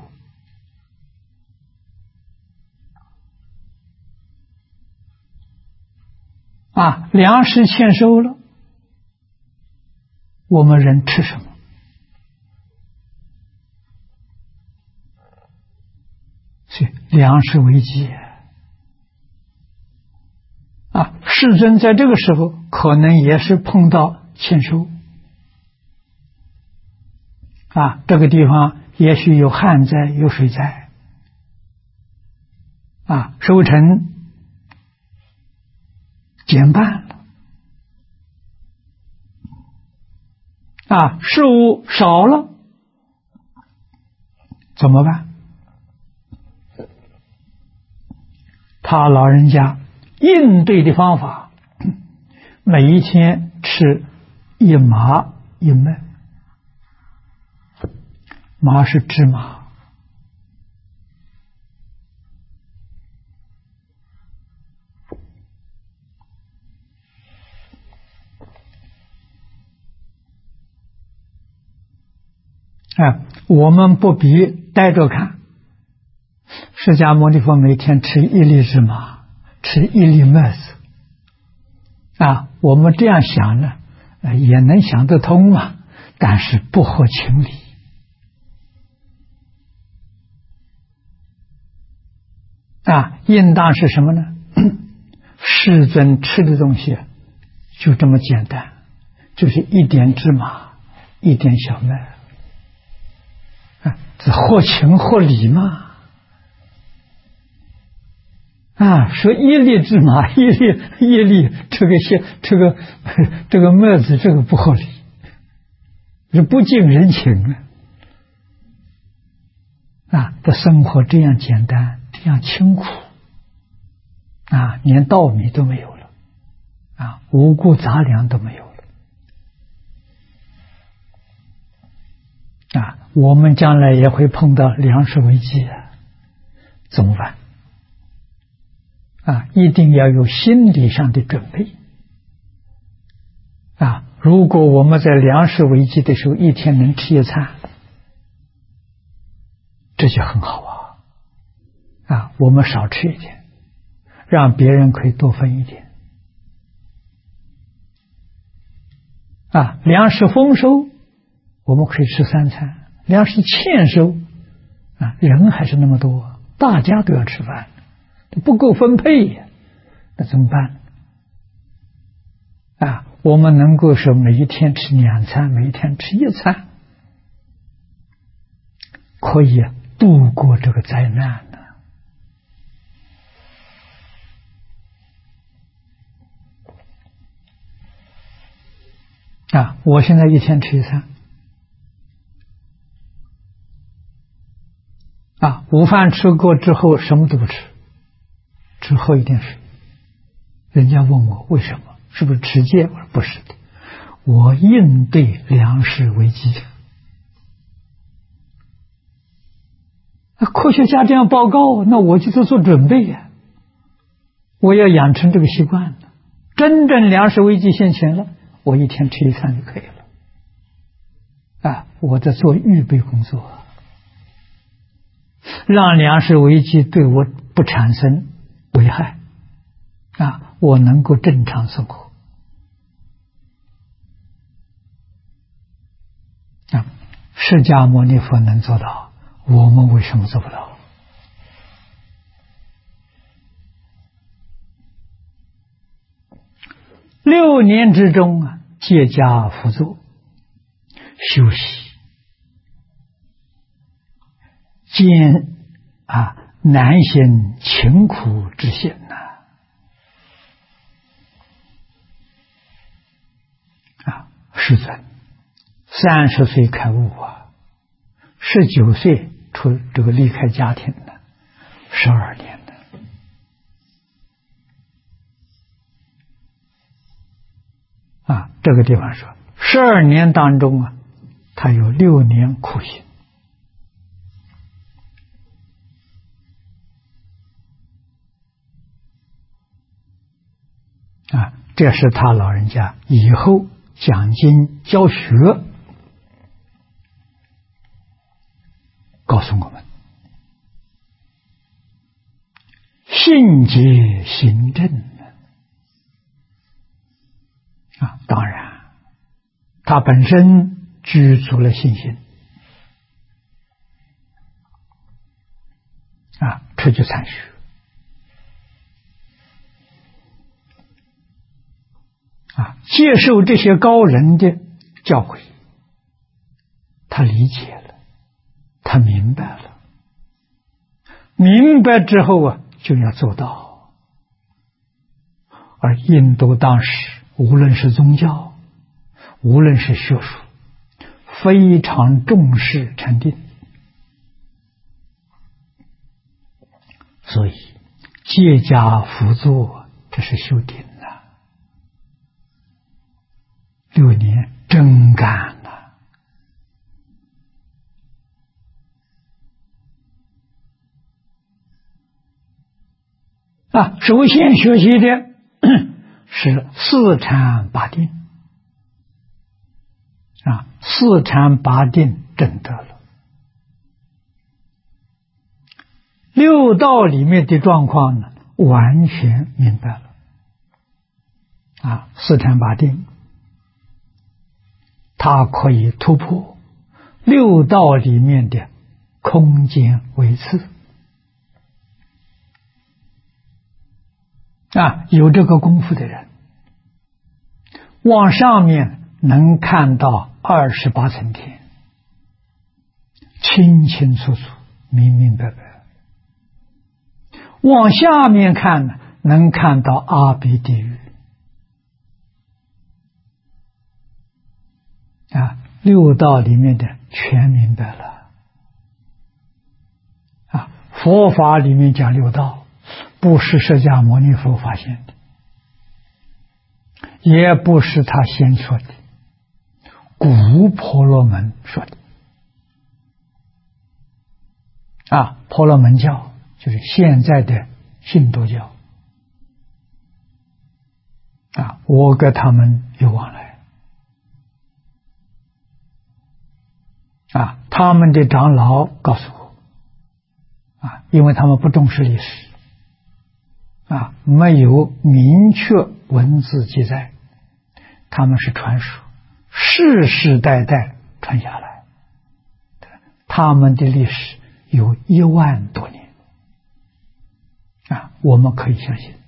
粮食欠收了，我们人吃什么？所以粮食危机世尊在这个时候可能也是碰到欠收这个地方也许有旱灾有水灾收成减半了事物少了，怎么办？他老人家应对的方法，每一天吃一麻一麦，麻是芝麻，我们不必呆着看，释迦牟尼佛每天吃一粒芝麻，吃一粒麦子我们这样想呢，也能想得通嘛，但是不合情理应当是什么呢？世尊吃的东西就这么简单，就是一点芝麻，一点小麦这合情合理嘛说一粒芝麻，一粒这个麦子，这个不合理，是不近人情的生活这样简单，这样清苦连稻米都没有了五谷杂粮都没有了我们将来也会碰到粮食危机怎么办？一定要有心理上的准备如果我们在粮食危机的时候一天能吃一餐，这就很好我们少吃一点，让别人可以多分一点粮食丰收我们可以吃3餐，粮食欠收人还是那么多，大家都要吃饭，不够分配那怎么办我们能够说每一天吃2餐，每一天吃1餐，可以度过这个灾难我现在一天吃1餐午饭吃过之后什么都不吃，只喝一点水。人家问我为什么，是不是持戒？我说不是的，我应对粮食危机。科学家这样报告，那我就做准备我要养成这个习惯了。真正粮食危机现前了，我一天吃1餐就可以了我在做预备工作，让粮食危机对我不产生危害我能够正常生活释迦牟尼佛能做到，我们为什么做不到？6年之中戒家辅佐休息，兼难行勤苦之险世尊30岁开悟19岁出这个离开家庭12年这个地方说12年当中他有6年苦行这是他老人家以后讲经教学告诉我们：信解行正啊。当然，他本身具足了信心啊，出去参学啊，接受这些高人的教诲，他理解了，他明白了，明白之后啊，就要做到。而印度当时无论是宗教，无论是学术，非常重视禅定，所以戒家辅佐，这是修定啊，6年真干啊！首先学习的是四禅八定啊，四禅八定证得了。六道里面的状况呢，完全明白了啊，四禅八定，它可以突破六道里面的空间维次啊，有这个功夫的人，往上面能看到28层天，清清楚楚，明明白白。往下面看呢，能看到阿鼻地狱啊，六道里面的全明白了啊。佛法里面讲六道，不是释迦牟尼佛发现的，也不是他先说的，古婆罗门说的啊。婆罗门教就是现在的印度教啊，我跟他们有往来啊。他们的长老告诉我啊，因为他们不重视历史啊，没有明确文字记载，他们是传说，世世代代传下来，他们的历史有1万多年啊，我们可以相信。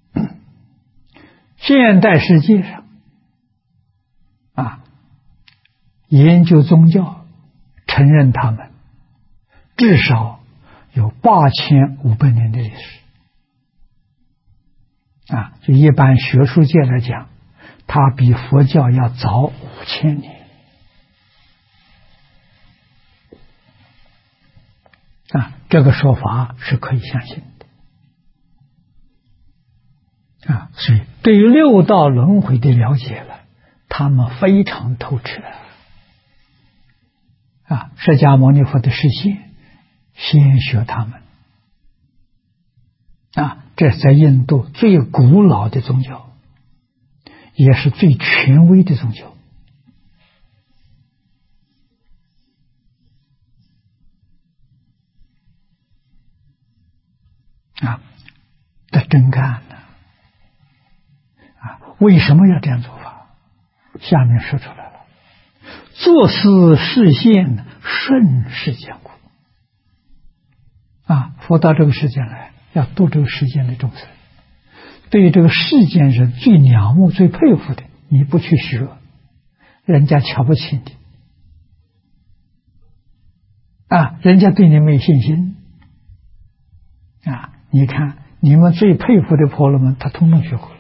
现代世界上啊，研究宗教承认他们至少有8500年的历史啊，就一般学术界来讲，它比佛教要早5000年啊，这个说法是可以相信的啊。所以对于六道轮回的了解了，他们非常透彻啊。释迦牟尼佛的示现，先学他们啊，这是在印度最古老的宗教，也是最权威的宗教啊。这真干呢啊！为什么要这样做法？下面说出来了：作思示现，顺世间故啊！佛到这个世间来，要度这个世间的众生。对于这个世间人最仰慕、最佩服的，你不去学，人家瞧不起你啊，人家对你没信心啊。你看，你们最佩服的婆罗门，他统统学过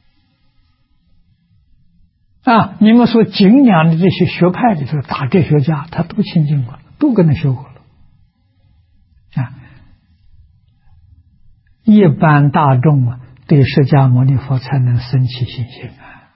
了啊。你们所敬仰的这些学派里头大哲学家，他都亲近过，都跟他学过了啊。一般大众啊，对释迦牟尼佛才能生起信心啊。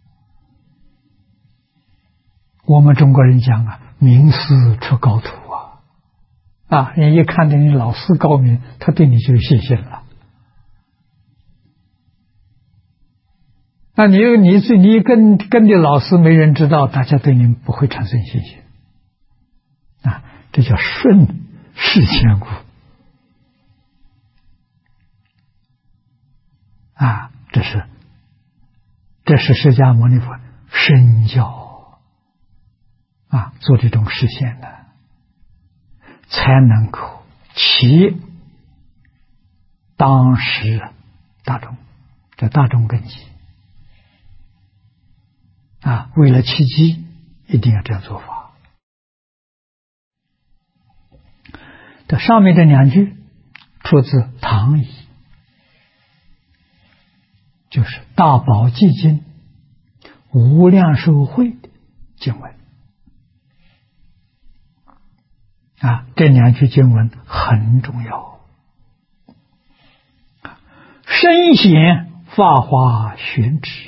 我们中国人讲啊，名师出高徒啊，人一看到你老师高明，他对你就有信心了那你跟的老师没人知道，大家对你不会产生信心啊，这叫顺势迁故啊，这是释迦牟尼佛身教啊，做这种实现的，才能够起当时大众，这大众根基啊，为了契机，一定要这样做法。这上面这两句出自《唐仪》，就是《大宝积经》无量寿会的经文啊，这两句经文很重要。深显法华玄旨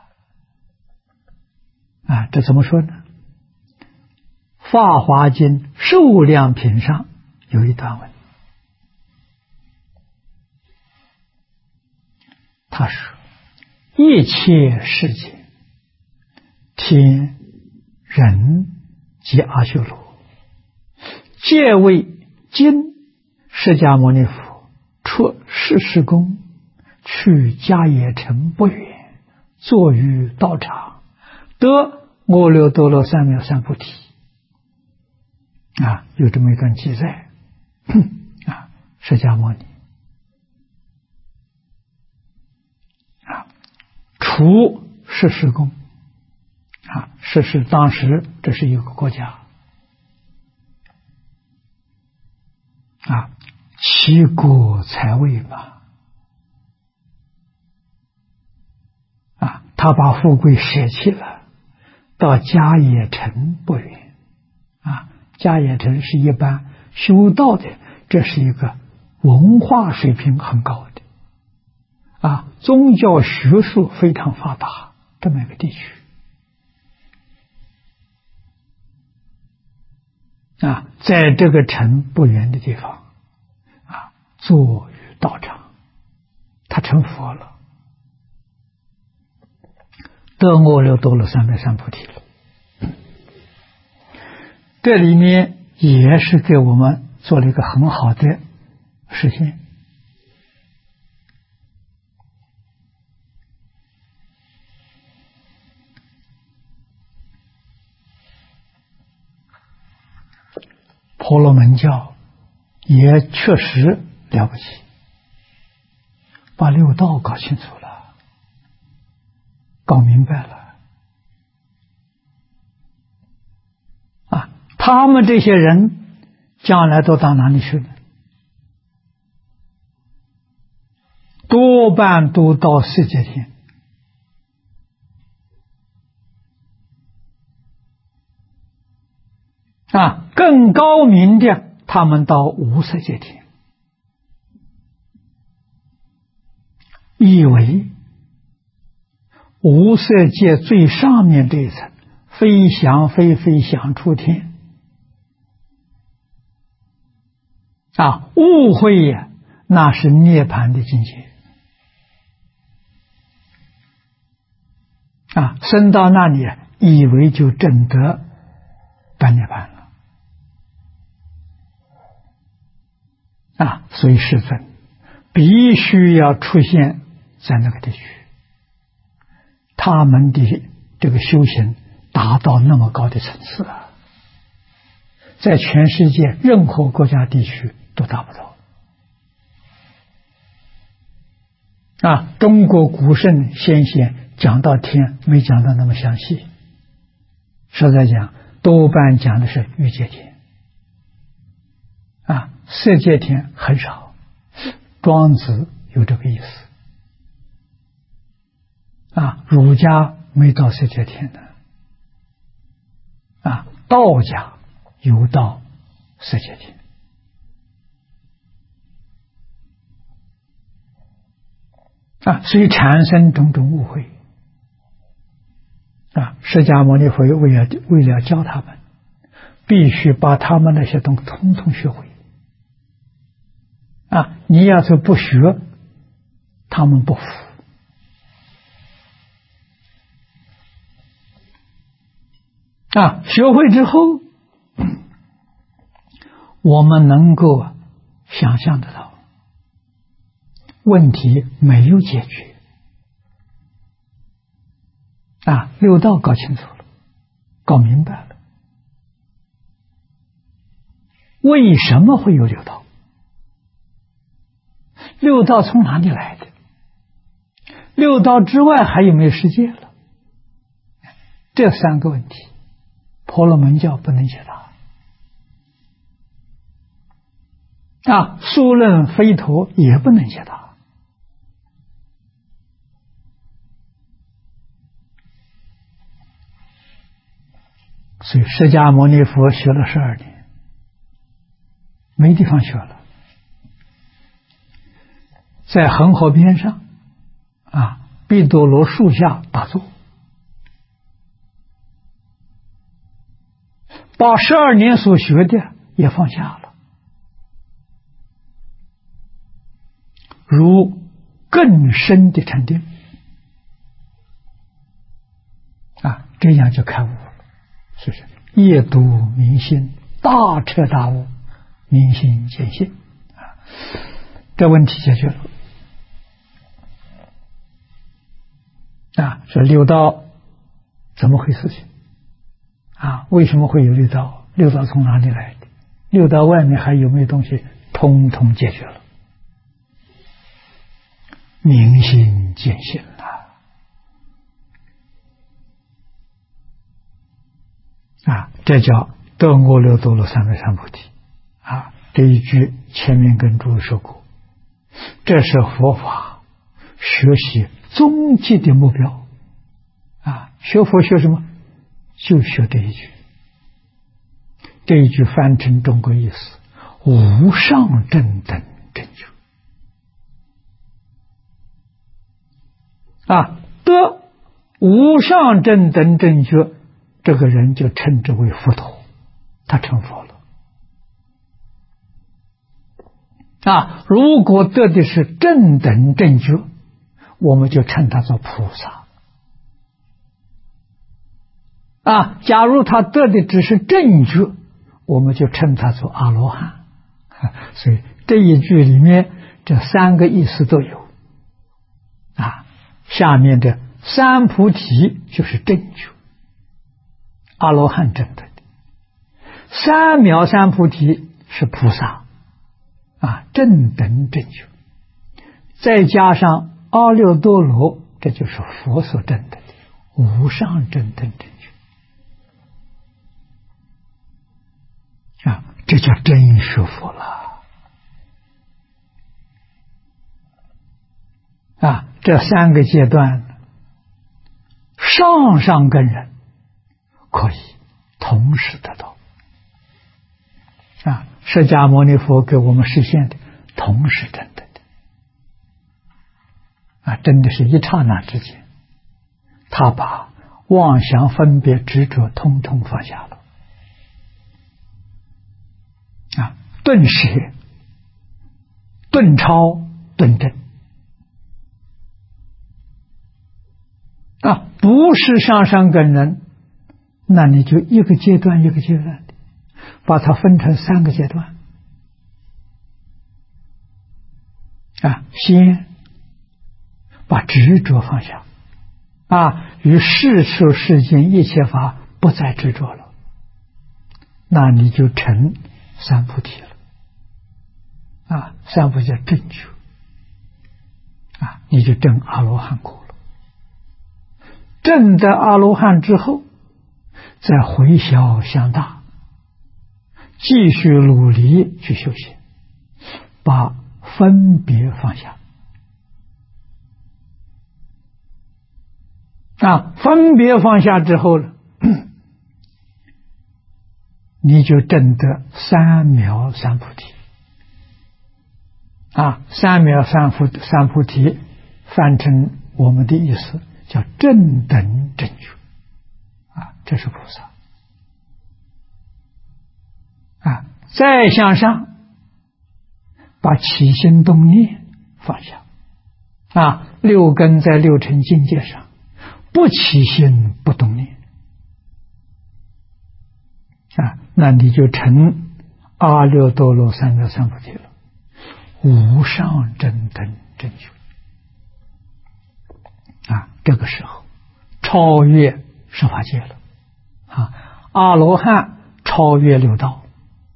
啊，这怎么说呢？法华经受量品上有一段文，他说：一切世界，天人及阿修罗，皆为今释迦牟尼佛出世事宫，去迦叶城不远，坐于道场，得阿耨多罗三藐三菩提啊，有这么一段记载啊，释迦牟尼啊，出世事宫啊，世事当时这是一个国家啊，齐国才位嘛啊，他把富贵舍弃了，到迦叶城不远啊，迦叶城是一般修道的，这是一个文化水平很高的啊，宗教学术非常发达这么一个地区啊，在这个城不远的地方啊，坐于道场，他成佛了，得阿耨多罗三藐三菩提了。这里面也是给我们做了一个很好的实现。婆罗门教也确实了不起，把六道搞清楚了，搞明白了啊！他们这些人将来都到哪里去呢？多半都到世界天啊，更高明的他们到无色界天，以为无色界最上面这一层飞翔飞翔出天啊，误会呀，那是涅槃的境界啊，升到那里以为就证得般涅槃了啊，所以世尊必须要出现在那个地区，他们的这个修行达到那么高的层次啊，在全世界任何国家地区都达不到啊！中国古圣先贤讲到天没讲到那么详细，实在讲多半讲的是欲界天啊，色界天很少，庄子有这个意思啊，儒家没到色界天的啊，道家有到色界天啊，所以产生种种误会啊。释迦牟尼佛为了教他们，必须把他们那些东西统统学会啊！你要是不学，他们不服学会之后，我们能够想象得到问题没有解决。六道搞清楚了，搞明白了，为什么会有六道？六道从哪里来的？六道之外还有没有世界了？这三个问题，婆罗门教不能解答，疏论非陀也不能解答。所以释迦牟尼佛学了12年，没地方学了，在恒河边上毕多罗树下打坐，把12年所学的也放下了，如更深的禅定，这样就开悟了。是不是夜读明心，大彻大悟，明心见性这问题解决了。说六道怎么回事情为什么会有六道？六道从哪里来的？六道外面还有没有东西？通通解决了，明心见性这叫得阿耨多罗三藐三菩提这一句前面跟诸位说过，这是佛法学习终极的目标学佛学什么？就学这一句。这一句翻成中国意思，无上正等正觉得无上正等正觉，这个人就称之为佛陀，他成佛了如果得的是正等正觉，我们就称他做菩萨假如他得的只是正觉，我们就称他做阿罗汉所以这一句里面这三个意思都有下面的三菩提就是正觉，阿罗汉证得的；三藐三菩提是菩萨正等正觉，再加上阿耨多罗，这就是佛所证得的无上正等正觉这叫真学佛了这三个阶段上根人可以同时得到释迦牟尼佛给我们实现的同时证得的真的是一刹那之间，他把妄想分别执着通通放下了顿时顿超顿证不是上根人，那你就一个阶段一个阶段的把它分成3个阶段先把执着放下与世出世间一切法不再执着了，那你就成三菩提了三菩提叫正觉你就证阿罗汉果了。证得阿罗汉之后，再回小向大，继续努力去修行，把分别放下分别放下之后呢，你就证得三藐三菩提三藐三菩提翻成我们的意思叫正等正觉这是菩萨再向上把起心动念放下六根在六尘境界上不起心不动念那你就成阿耨多罗三藐三菩提了，无上正等正觉啊！这个时候超越十法界了啊！阿罗汉超越六道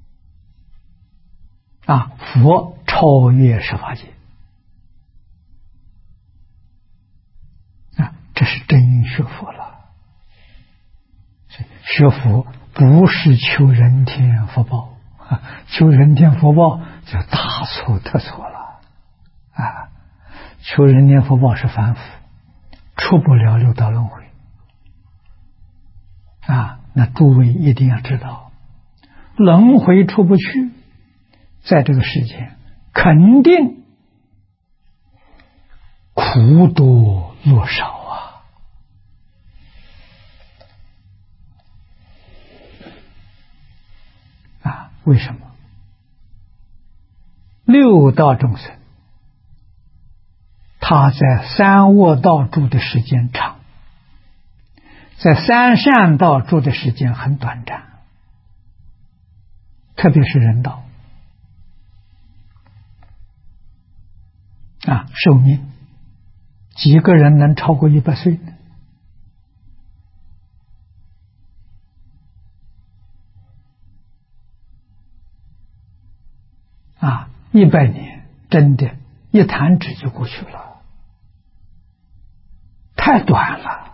啊，佛超越十法界啊！这是真学佛了。学佛不是求人天福报啊，求人天福报就大错特错了啊！求人天福报是凡夫，出不了六道轮回啊！那诸位一定要知道，轮回出不去，在这个世间肯定苦多乐少啊！为什么？六道众生他在三恶道住的时间长，在三善道住的时间很短暂，特别是人道啊，寿命几个人能超过100岁呢？啊，100年真的一弹指就过去了，太短了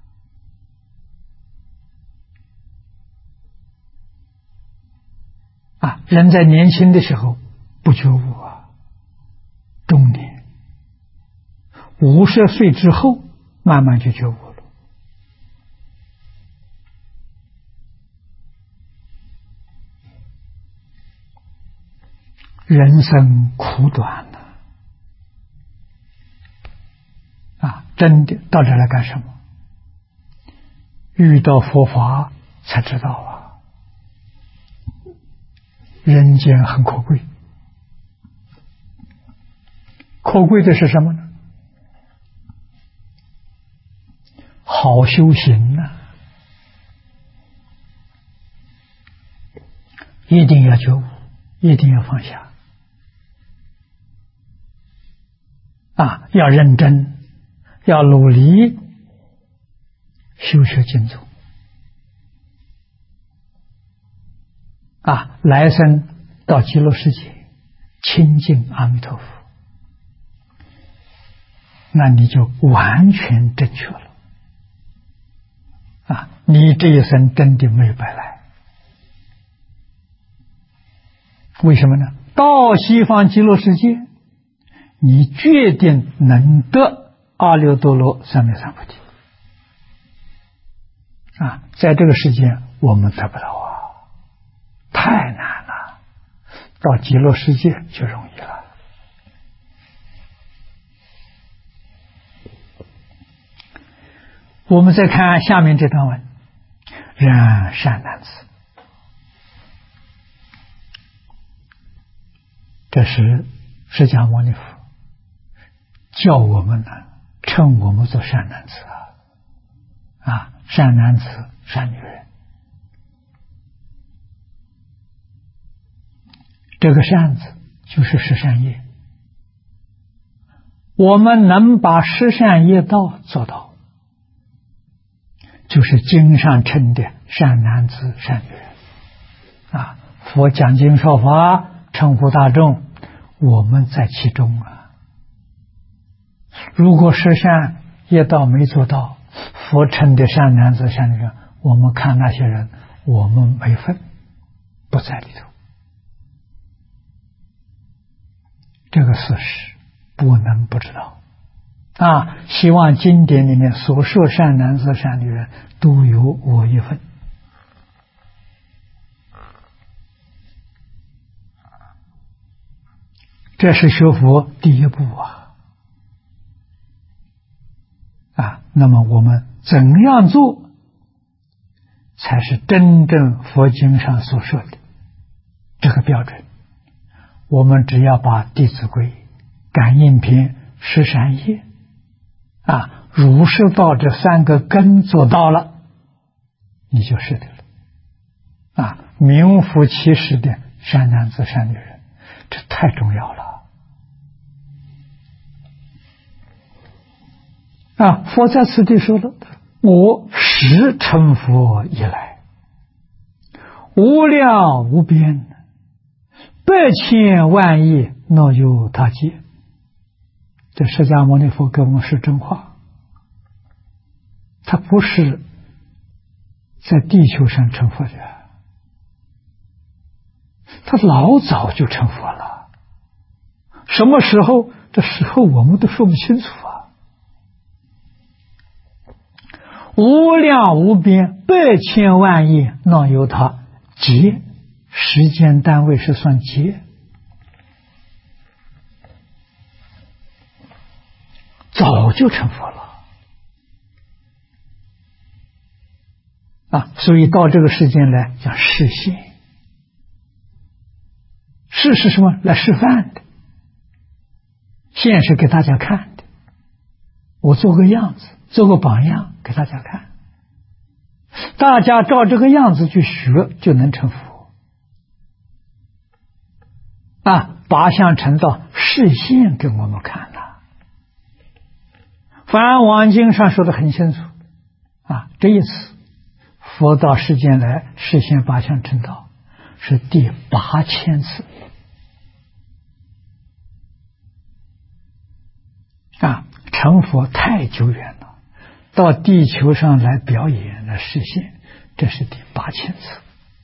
啊！人在年轻的时候不觉悟啊，中年50岁之后慢慢就觉悟了。人生苦短了啊！真的到这来干什么？遇到佛法才知道啊，人间很可贵。可贵的是什么呢？好修行啊，一定要觉悟，一定要放下啊！要认真，要努力修学净土啊！来生到极乐世界亲近阿弥陀佛，那你就完全正确了啊！你这一生真的没有白来。为什么呢？到西方极乐世界，你决定能得阿耨多罗三藐三菩提啊！在这个世界我们得不到啊，太难了。到极乐世界就容易了。我们再看下面这段文：然善男子，这是释迦牟尼佛叫我们呢，称我们做善男子啊，善男子善女人。这个善字就是十善业，我们能把十善业道做到，就是经上称的善男子善女人啊。佛讲经说法称呼大众，我们在其中啊。如果十善业道没做到，佛称的善男子善女人，我们看那些人，我们没份，不在里头。这个事实不能不知道啊！希望经典里面所说善男子善女人都有我一份。这是学佛第一步啊！那么我们怎样做才是真正佛经上所说的这个标准？我们只要把《弟子规》、感应篇、十善业啊、儒释道这3个根做到了，你就是的了啊！ 名副其实的善男子、善女人，这太重要了啊！佛在此地说了：“我实成佛以来，无量无边，百千万亿，若有他劫。”这释迦牟尼佛给我们说真话，他不是在地球上成佛的，他老早就成佛了。什么时候？这时候我们都说不清楚啊！无量无边，百千万亿，若有他劫，时间单位是算劫，早就成佛了啊！所以到这个世间来讲示现，示是什么？来示范的，现是给大家看的。我做个样子，做个榜样给大家看，大家照这个样子去学，就能成佛啊！八相成道，示现给我们看了。梵网经上说的很清楚啊，这一次佛到世间来示现八相成道是第8000次啊，成佛太久远了，到地球上来表演来示现，这是第8000次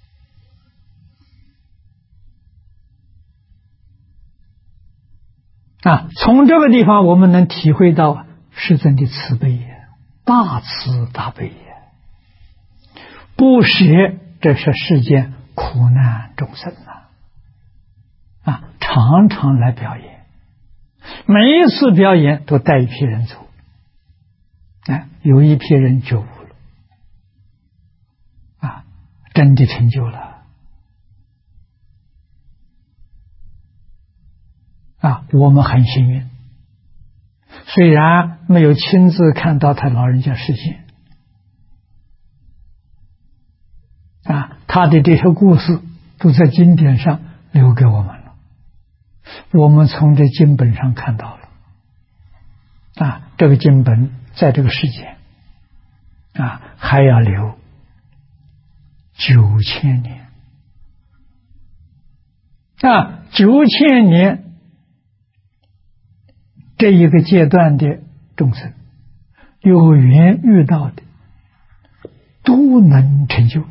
啊。从这个地方我们能体会到世尊的慈悲也，大慈大悲也，不舍这是世间苦难众生啊，常常来表演，每一次表演都带一批人走，有一批人觉悟了啊，真的成就了啊，我们很幸运。虽然没有亲自看到他老人家示现啊，他的这些故事都在经典上留给我们了，我们从这经本上看到了啊，这个经本在这个世界啊还要留9000年啊，9000年。这一个阶段的众生有缘遇到的都能成就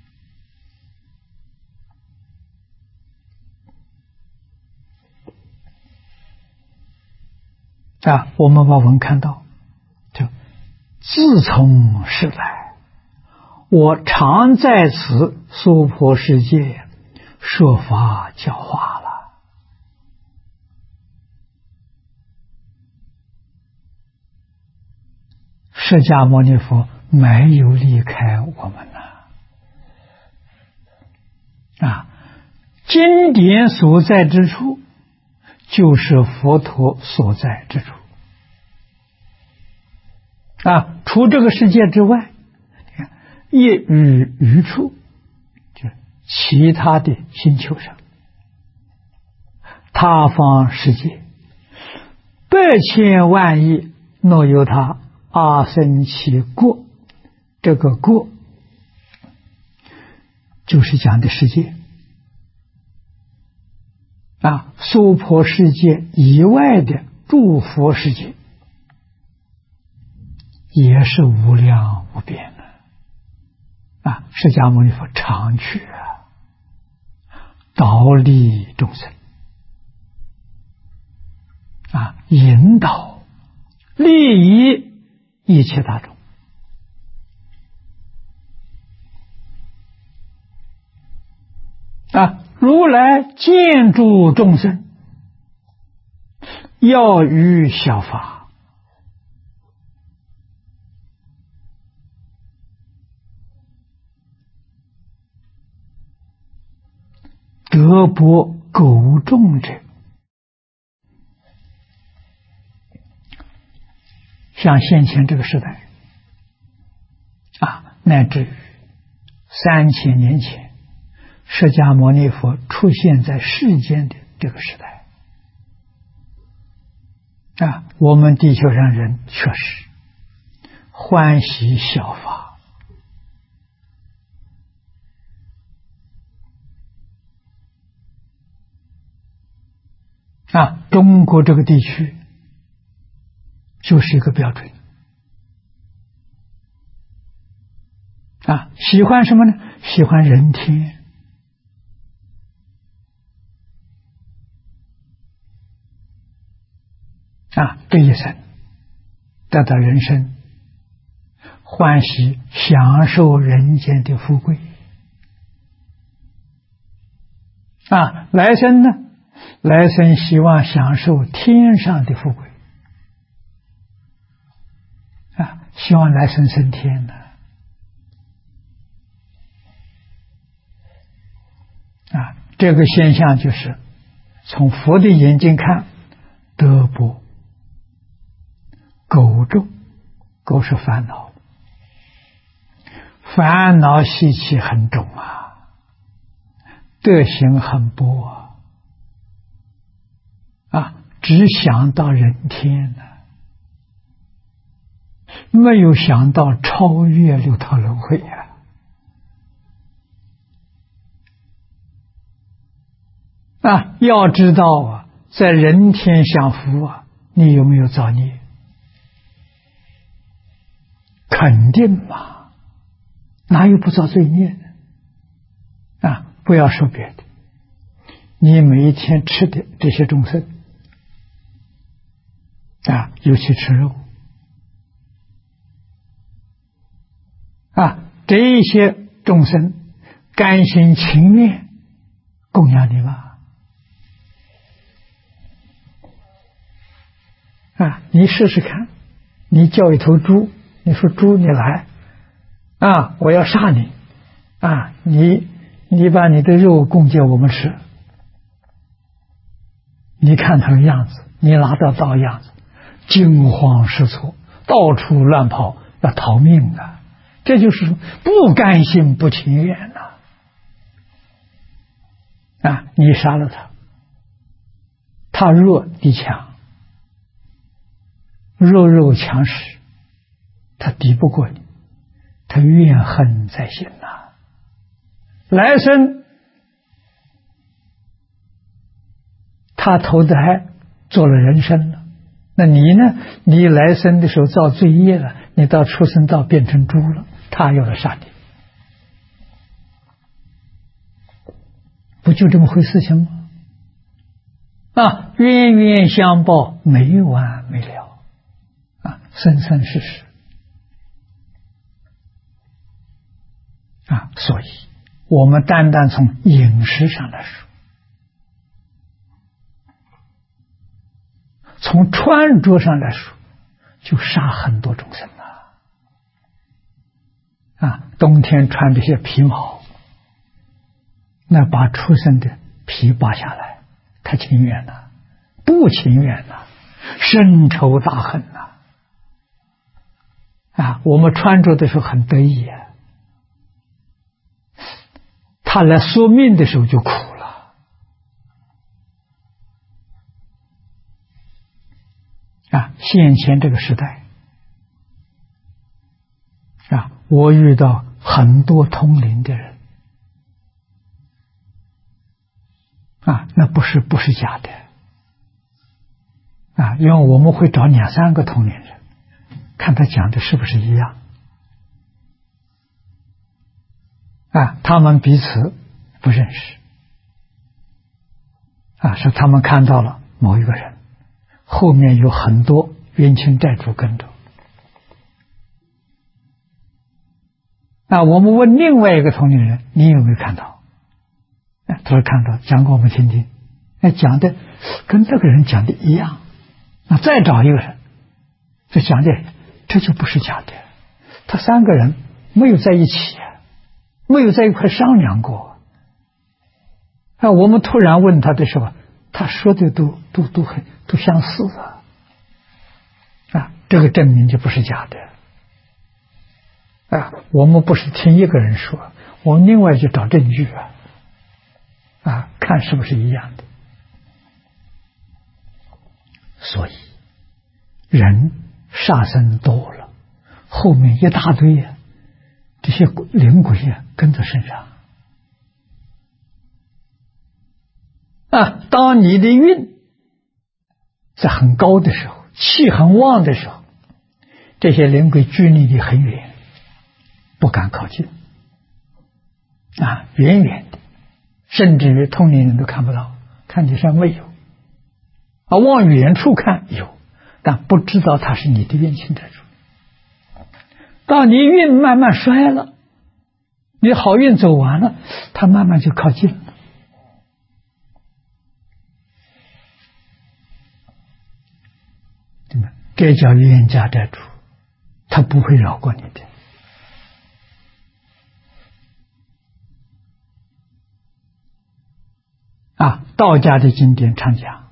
啊！我们把文看到，就自从世来，我常在此娑婆世界说法教化了。释迦牟尼佛没有离开我们啊！经典所在之处，就是佛陀所在之处啊！除这个世界之外，亦于余处，就其他的星球上，他方世界，百千万亿，若有他阿僧祇国，这个国就是讲的世界啊，娑婆世界以外的诸佛世界也是无量无边的啊！释迦牟尼佛常去导利众生啊，引导利益一切大众啊！如来见诸众生，要于小法，德薄苟众者，像先前这个时代啊，乃至于3000年前释迦牟尼佛出现在世间的这个时代我们地球上人确实欢喜效法中国这个地区就是一个标准喜欢什么呢？喜欢人天这一生得到人生，欢喜享受人间的富贵来生呢？来生希望享受天上的富贵希望来生升天呢这个现象就是从佛的眼睛看，德薄垢重，垢是烦恼，烦恼习气很重德行很薄只想到人天没有想到超越六道轮回要知道在人天享福你有没有造孽？肯定嘛，哪有不造罪孽的不要说别的，你每一天吃的这些众生尤其吃肉这些众生甘心情愿供养你吗？你试试看，你叫一头猪，你说猪你来我要杀你你把你的肉供给我们吃，你看他的样子，你拿到刀样子，惊慌失措，到处乱跑，要逃命这就是不甘心不情愿你杀了他，他弱你强，弱强势，他敌不过你，他怨恨在心来生他投胎做了人身了，那你呢？你来生的时候造罪业了，你到畜生道变成猪了，他要来杀你，不就这么回事情吗？冤冤相报，没完没了生生世世所以我们单单从饮食上来说，从穿着上来说，就杀很多众生冬天穿这些皮毛，那把畜生的皮扒下来，他情愿不情愿深仇大恨我们穿着的时候很得意他来索命的时候就苦了现前这个时代我遇到很多通灵的人那不是假的因为我们会找2、3个通灵人，看他讲的是不是一样他们彼此不认识是他们看到了某一个人后面有很多冤亲债主跟着我们问另外一个通灵人，你有没有看到？他说看到，讲给我们听听。讲的跟这个人讲的一样。再找一个人，就讲的这就不是假的。他3个人没有在一起，没有在一块商量过。我们突然问他的时候，他说的都相似这个证明就不是假的。我们不是听一个人说，我们另外去找证据看是不是一样的。所以人杀生多了，后面一大堆这些灵鬼跟着身上当你的运在很高的时候，气很旺的时候，这些灵鬼距离你很远，不敢靠近远远的，甚至于同龄人都看不到，看起上没有往远处看有，但不知道他是你的冤亲债主。到你运慢慢衰了，你好运走完了，他慢慢就靠近了。对吧？这叫冤家债主，他不会饶过你的。道家的经典常讲，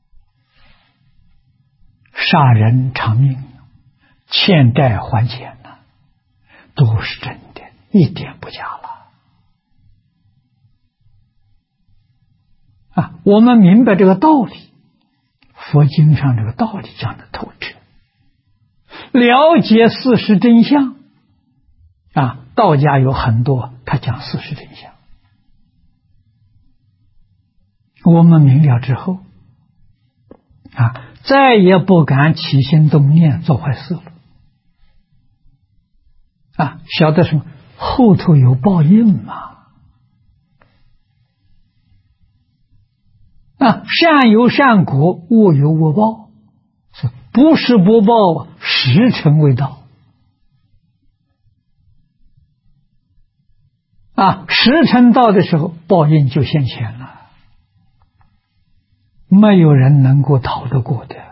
杀人偿命，欠债还钱都是真的，一点不假了。我们明白这个道理，佛经上这个道理讲的透彻，了解事实真相道家有很多他讲事实真相，我们明了之后再也不敢起心动念做坏事了晓得什么后头有报应嘛善有善果，恶有恶报，不是不报，时辰未到时辰到的时候，报应就现前了，没有人能够逃得过的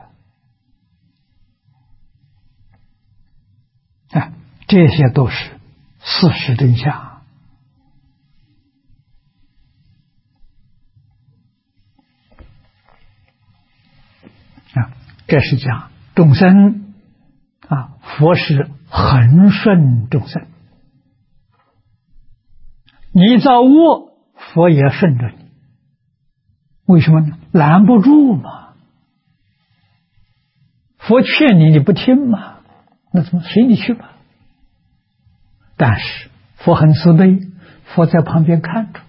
这些都是事实真相这是讲众生佛是恒顺众生，你造恶，佛也顺着你，为什么呢？拦不住嘛，佛劝你你不听嘛，那怎么随你去吧。但是佛很慈悲，佛在旁边看着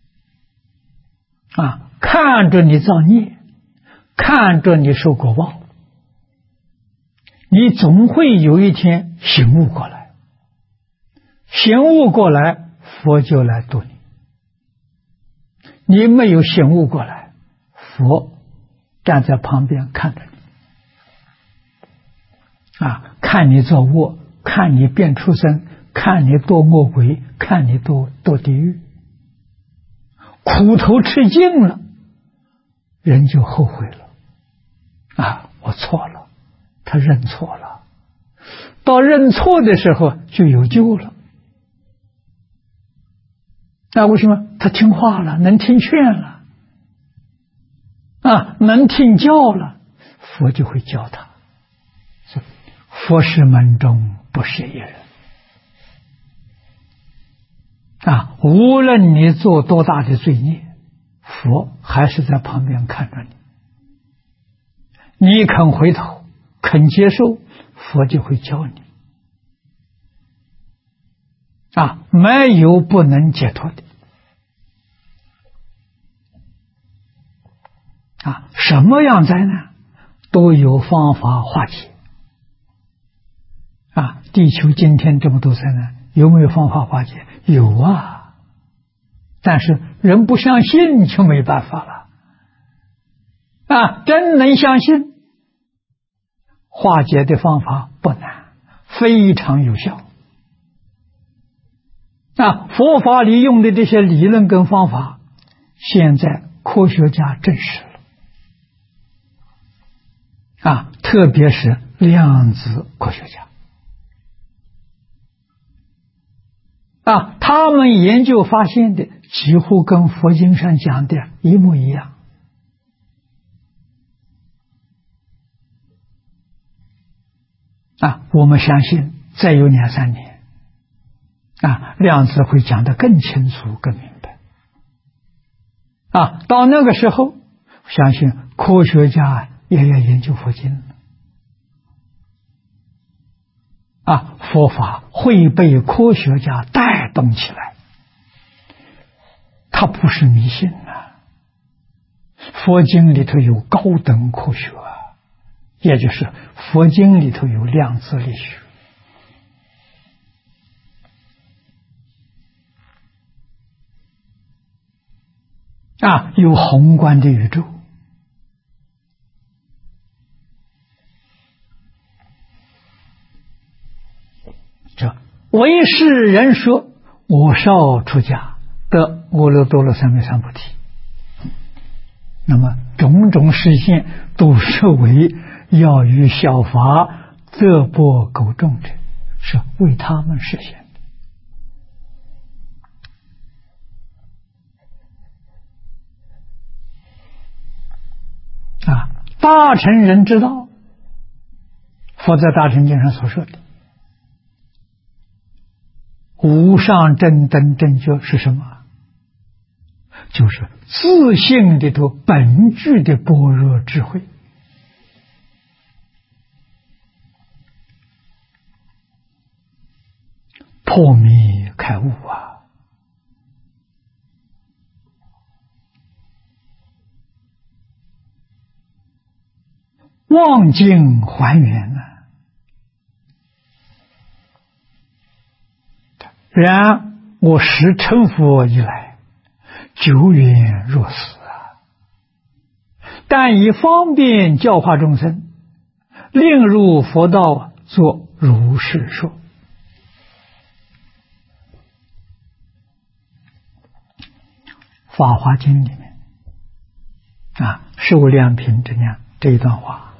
看着你造孽，看着你受果报，你总会有一天醒悟过来，醒悟过来，佛就来度你。你没有醒悟过来，佛站在旁边看着你看你造恶，看你变畜生，看你堕恶鬼，看你堕地狱，苦头吃尽了，人就后悔了我错了，他认错了，到认错的时候就有救了。为什么？他听话了，能听劝了能听教了，佛就会教他。佛是门中不是一人无论你做多大的罪孽，佛还是在旁边看着你，你肯回头，肯接受，佛就会教你没有不能解脱的什么样灾难都有方法化解地球今天这么多灾难，有没有方法化解？有但是人不相信就没办法了真能相信，化解的方法不难，非常有效佛法里用的这些理论跟方法，现在科学家证实了特别是量子科学家他们研究发现的几乎跟佛经上讲的一模一样我们相信再有2-3年量子会讲得更清楚更明白到那个时候，相信科学家也要研究佛经佛法会被科学家带动起来，它不是迷信佛经里头有高等科学也就是佛经里头有量子力学有宏观的宇宙。这为世人说，我少出家得阿耨多罗三藐三菩提，那么种种实现都是为要于小法则波狗众者，是为他们实现的大乘人知道，佛在大乘经上所说的无上正等正觉是什么？就是自性里头本具的般若智慧，破迷开悟望境还原然我时成佛以来，久远若斯但以方便教化众生，令入佛道，作如是说。法华经里面受量品这样这一段话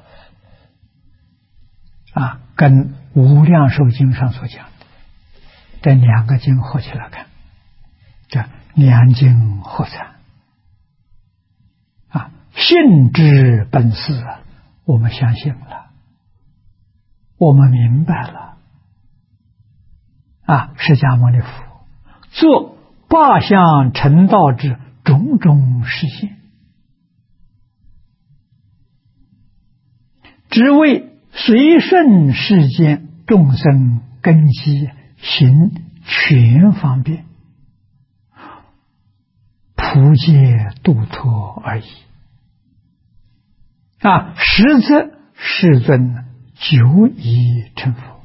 跟无量寿经上所讲的这两个经合起来看，这两经合参性之本事我们相信了，我们明白了释迦牟尼佛做八相成道之种种实现，只为随顺世间众生根基行全方便，普界度脱而已实则世尊久已成佛。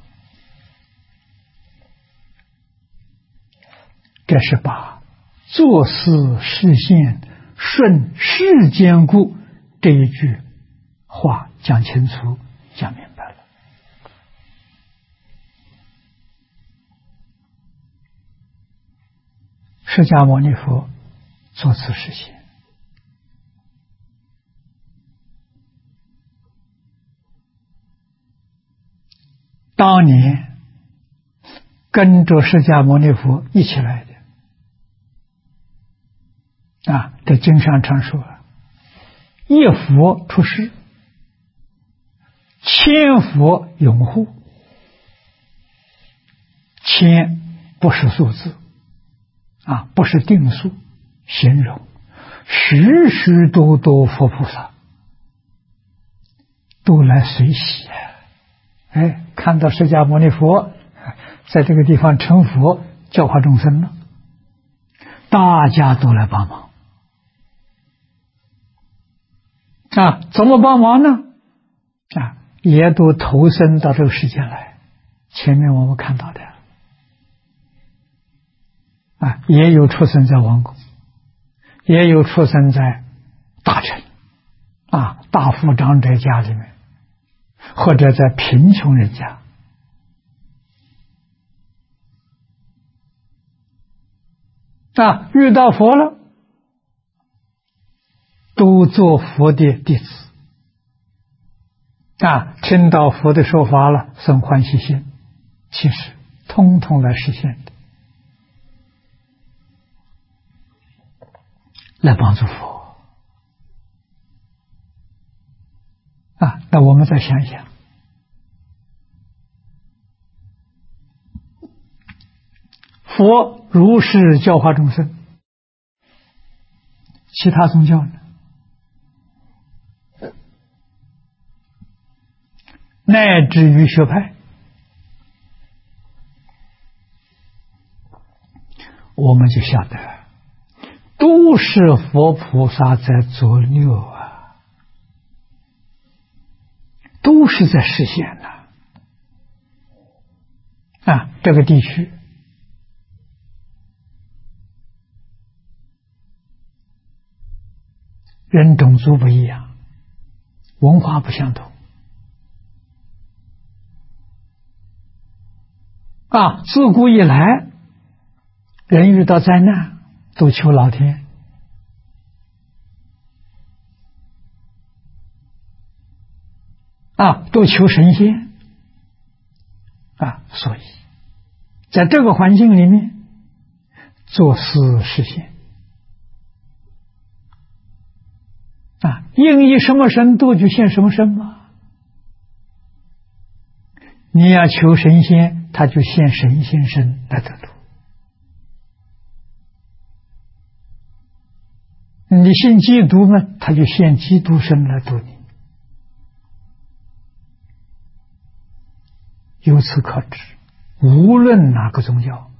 这是把作事实现顺世间故这一句话讲清楚讲明白了。释迦牟尼佛作此实现，当年跟着释迦牟尼佛一起来的这经上常说一佛出世，千佛拥护。千不是数字不是定数形容，许许多多佛菩萨都来随喜看到释迦牟尼佛在这个地方成佛教化众生了，大家都来帮忙怎么帮忙呢？也都投身到这个世界来，前面我们看到的也有出生在王宫，也有出生在大臣大富长者家里面，或者在贫穷人家遇到佛了，都做佛的弟子听到佛的说法了，生欢喜心，其实通通来实现的，来帮助佛那我们再想一想，佛如是教化众生， 其他宗教呢？乃至于学派，我们就晓得，都是佛菩萨在作六啊，都是在实现的啊。这个地区人种族不一样，文化不相同啊。自古以来，人遇到灾难都求老天啊，都求神仙啊。所以在这个环境里面，做事实现啊，应以什么身度就现什么身嘛。你要求神仙，他就现神仙身来得度。你信基督呢，他就现基督身来度你。由此可知，无论哪个宗教，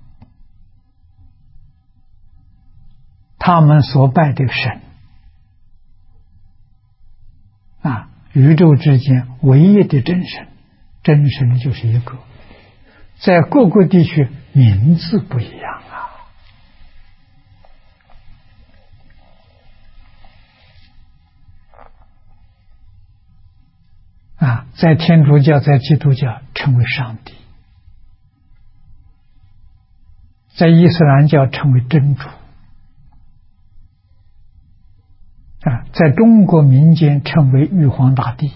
他们所拜的神啊，宇宙之间唯一的真神，真神就是一个，在各个地区名字不一样啊，在天主教、在基督教称为上帝，在伊斯兰教称为真主啊，在中国民间称为玉皇大帝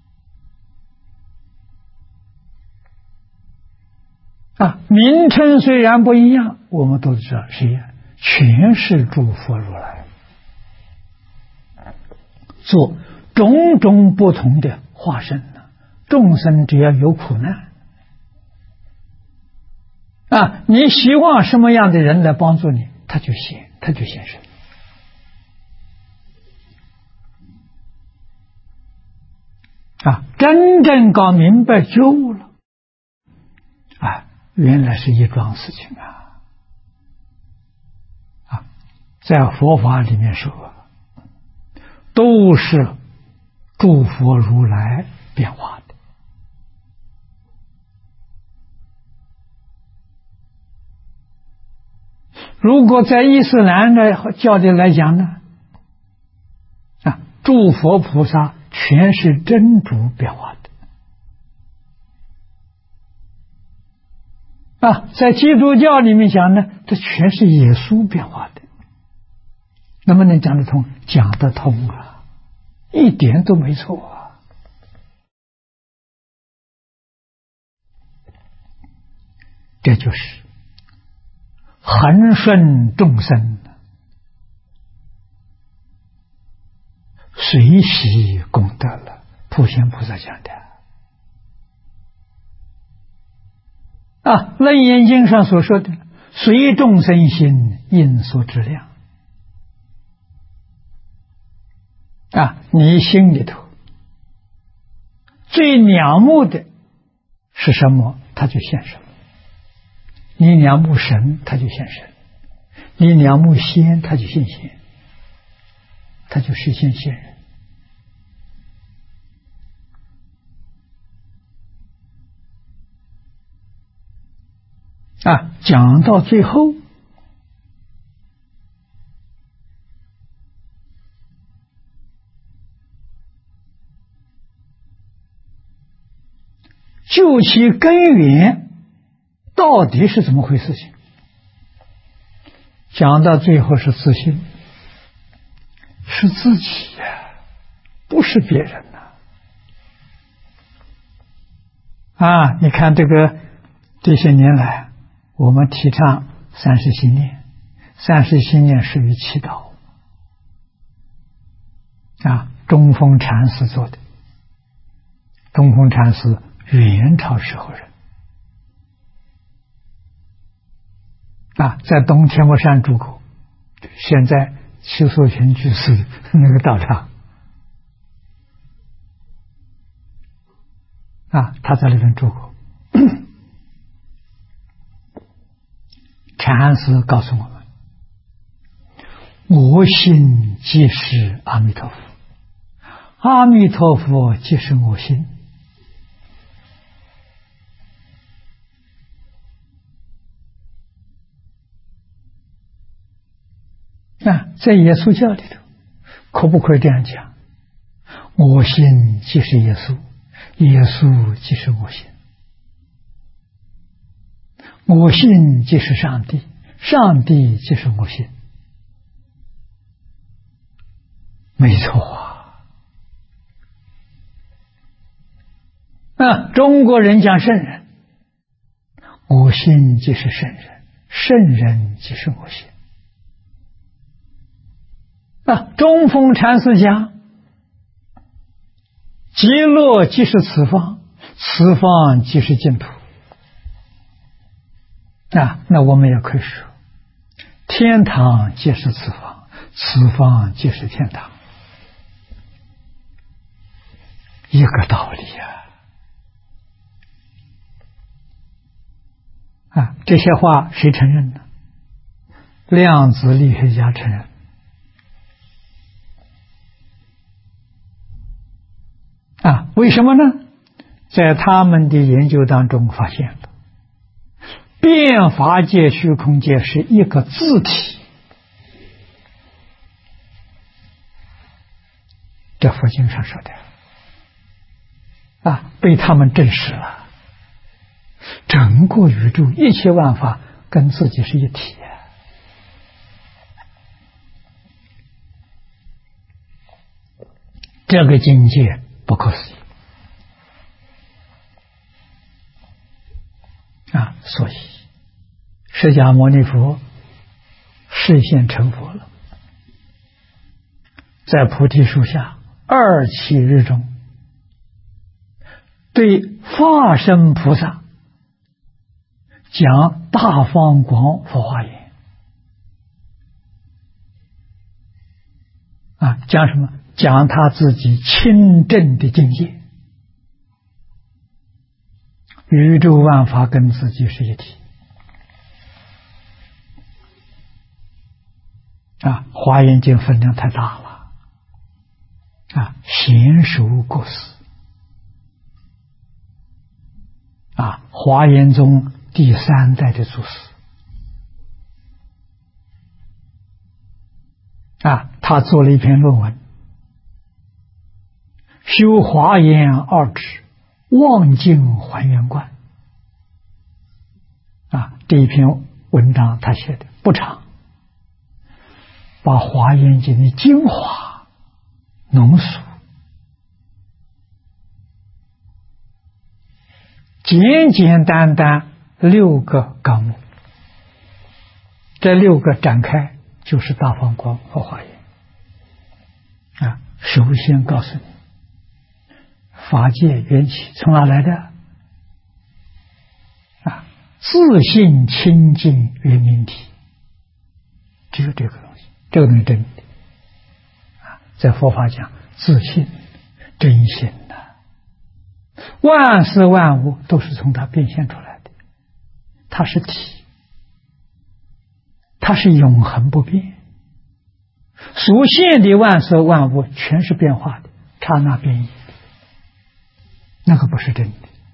啊。名称虽然不一样，我们都知道是一样，全是诸佛如来做种种不同的化身呢。众生只要有苦难啊，你希望什么样的人来帮助你，他就现身啊。真正搞明白觉悟了啊，原来是一桩事情啊。在佛法里面说，都是诸佛如来变化的。如果在伊斯兰的教里来讲呢，啊，诸佛菩萨全是真主变化的啊。在基督教里面讲呢，这全是耶稣变化的。能不能讲得通？讲得通啊，一点都没错啊。这就是恒顺众生，随喜功德了。普贤菩萨讲的啊，《楞严经》上所说的随众生心，应所知量啊，你心里头最仰慕的是什么，他就现什么。你仰慕神，他就现神；你仰慕仙，他就现仙，他就实现仙人啊。讲到最后，究其根源到底是怎么回事情，讲到最后是自信，是自己呀，不是别人啊。你看这些年来，我们提倡三世心念，三世心念属于祈祷啊。中峰禅师做的，中峰禅师元朝时候人啊，在东天目山住过，现在邱素群居士那个道场啊，他在里面住过。禅师告诉我们：我心即是阿弥陀佛，阿弥陀佛即是我心。在耶稣教里头，可不可以这样讲？我心即是耶稣，耶稣即是我心。我心即是上帝，上帝即是我心。没错啊！中国人讲圣人，我心即是圣人，圣人即是我心。中峰禅师讲，极乐即是此方，此方即是净土。那我们也可以说，天堂即是此方，此方即是天堂，一个道理这些话谁承认呢？量子力学家承认。为什么呢？在他们的研究当中发现了，变法界、虚空界是一个自体。这佛经上说的被他们证实了。整个宇宙一切万法跟自己是一体这个境界不可思议所以释迦牟尼佛示现成佛了，在菩提树下二七日中，对化身菩萨讲大方广佛华严讲什么？讲他自己亲证的境界，宇宙万法跟自己是一体华严经分量太大了贤熟过世华严宗第3代的祖师他做了一篇论文，修华严二指，望境还原观这一篇文章他写的不长，把华严经的精华浓缩，简简单单6个纲目，这6个展开就是大方广和华严首先告诉你法界缘起从哪来的自信清净圆明体，只有这个东西，这个东西真的在佛法讲自信真心万事万物都是从它变现出来的，它是体，它是永恒不变，所现的万事万物全是变化的，刹那变异，那个不是真的。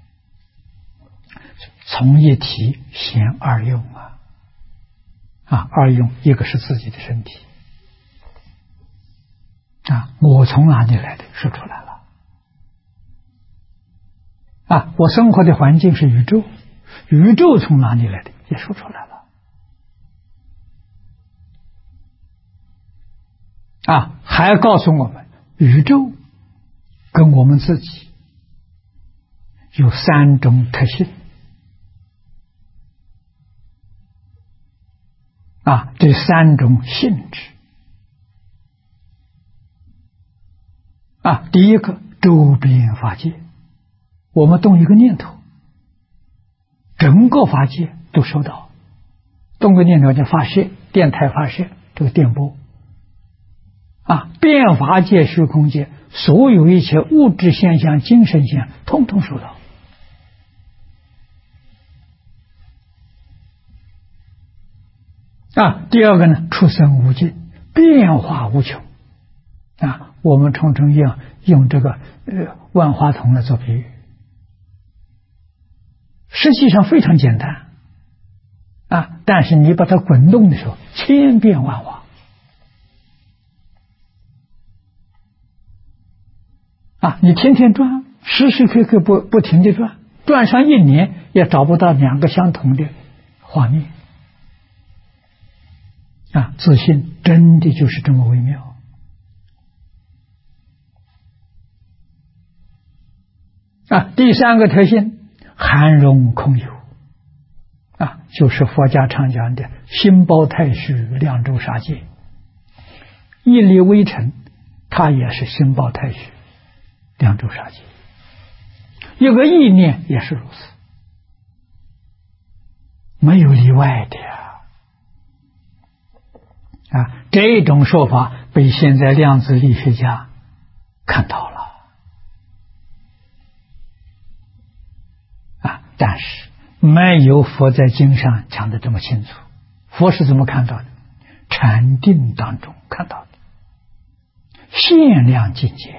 从一体显二用二用，一个是自己的身体我从哪里来的说出来了我生活的环境是宇宙，宇宙从哪里来的也说出来了还告诉我们宇宙跟我们自己有3种特性这3种性质第一个周边法界，我们动一个念头，整个法界都收到，动个念头就发射，电台发射这个电波变法界、虚空界，所有一切物质现象、精神现象，统统受到。第二个呢，出生无尽，变化无穷。我们常常用这个万花筒来做比喻，实际上非常简单但是你把它滚动的时候，千变万化你天天转，时时刻刻不停地转，转上1年也找不到2个相同的画面自信真的就是这么微妙第3个特性，含容空有就是佛家常讲的心包太虚，量周沙界。一粒微尘，它也是心包太虚，量周沙界。有个意念也是如此，没有例外的这种说法被现在量子力学家看到了但是没有佛在经上讲的这么清楚。佛是怎么看到的？禅定当中看到的，限量境界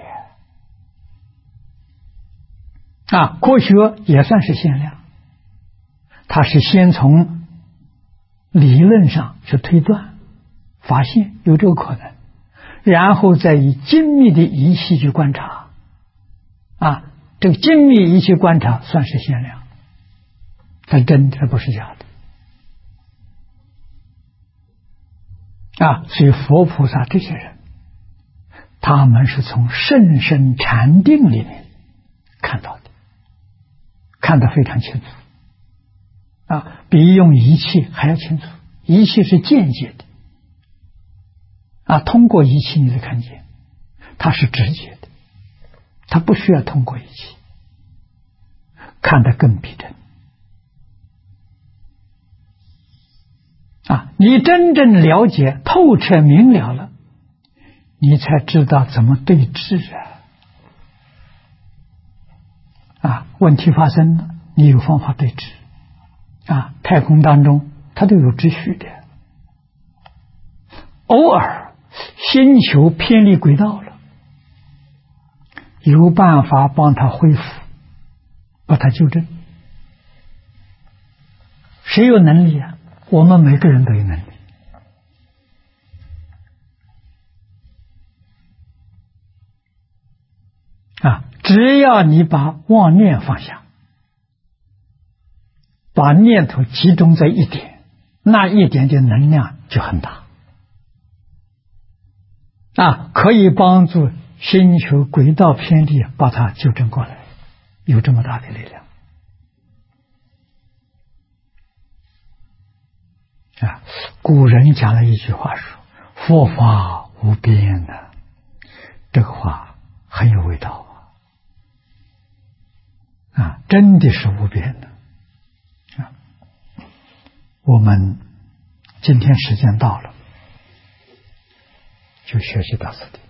科学也算是限量，它是先从理论上去推断，发现有这个可能，然后再以精密的仪器去观察这个精密仪器观察算是限量，它真的不是假的所以佛菩萨这些人，他们是从甚深禅定里面看到的，看得非常清楚比用仪器还要清楚。仪器是间接的通过仪器你才看见，它是直接的，它不需要通过仪器，看得更逼真你真正了解透彻明了了，你才知道怎么对治问题发生了，你有方法对治太空当中它都有秩序的，偶尔星球偏离轨道了，有办法帮它恢复，把它纠正。谁有能力我们每个人都有能力只要你把妄念放下，把念头集中在一点，那一点的能量就很大可以帮助星球轨道偏离把它纠正过来，有这么大的力量古人讲了一句话说，佛法无边这个话很有味道真的是无边的我们今天时间到了，就学习到此地。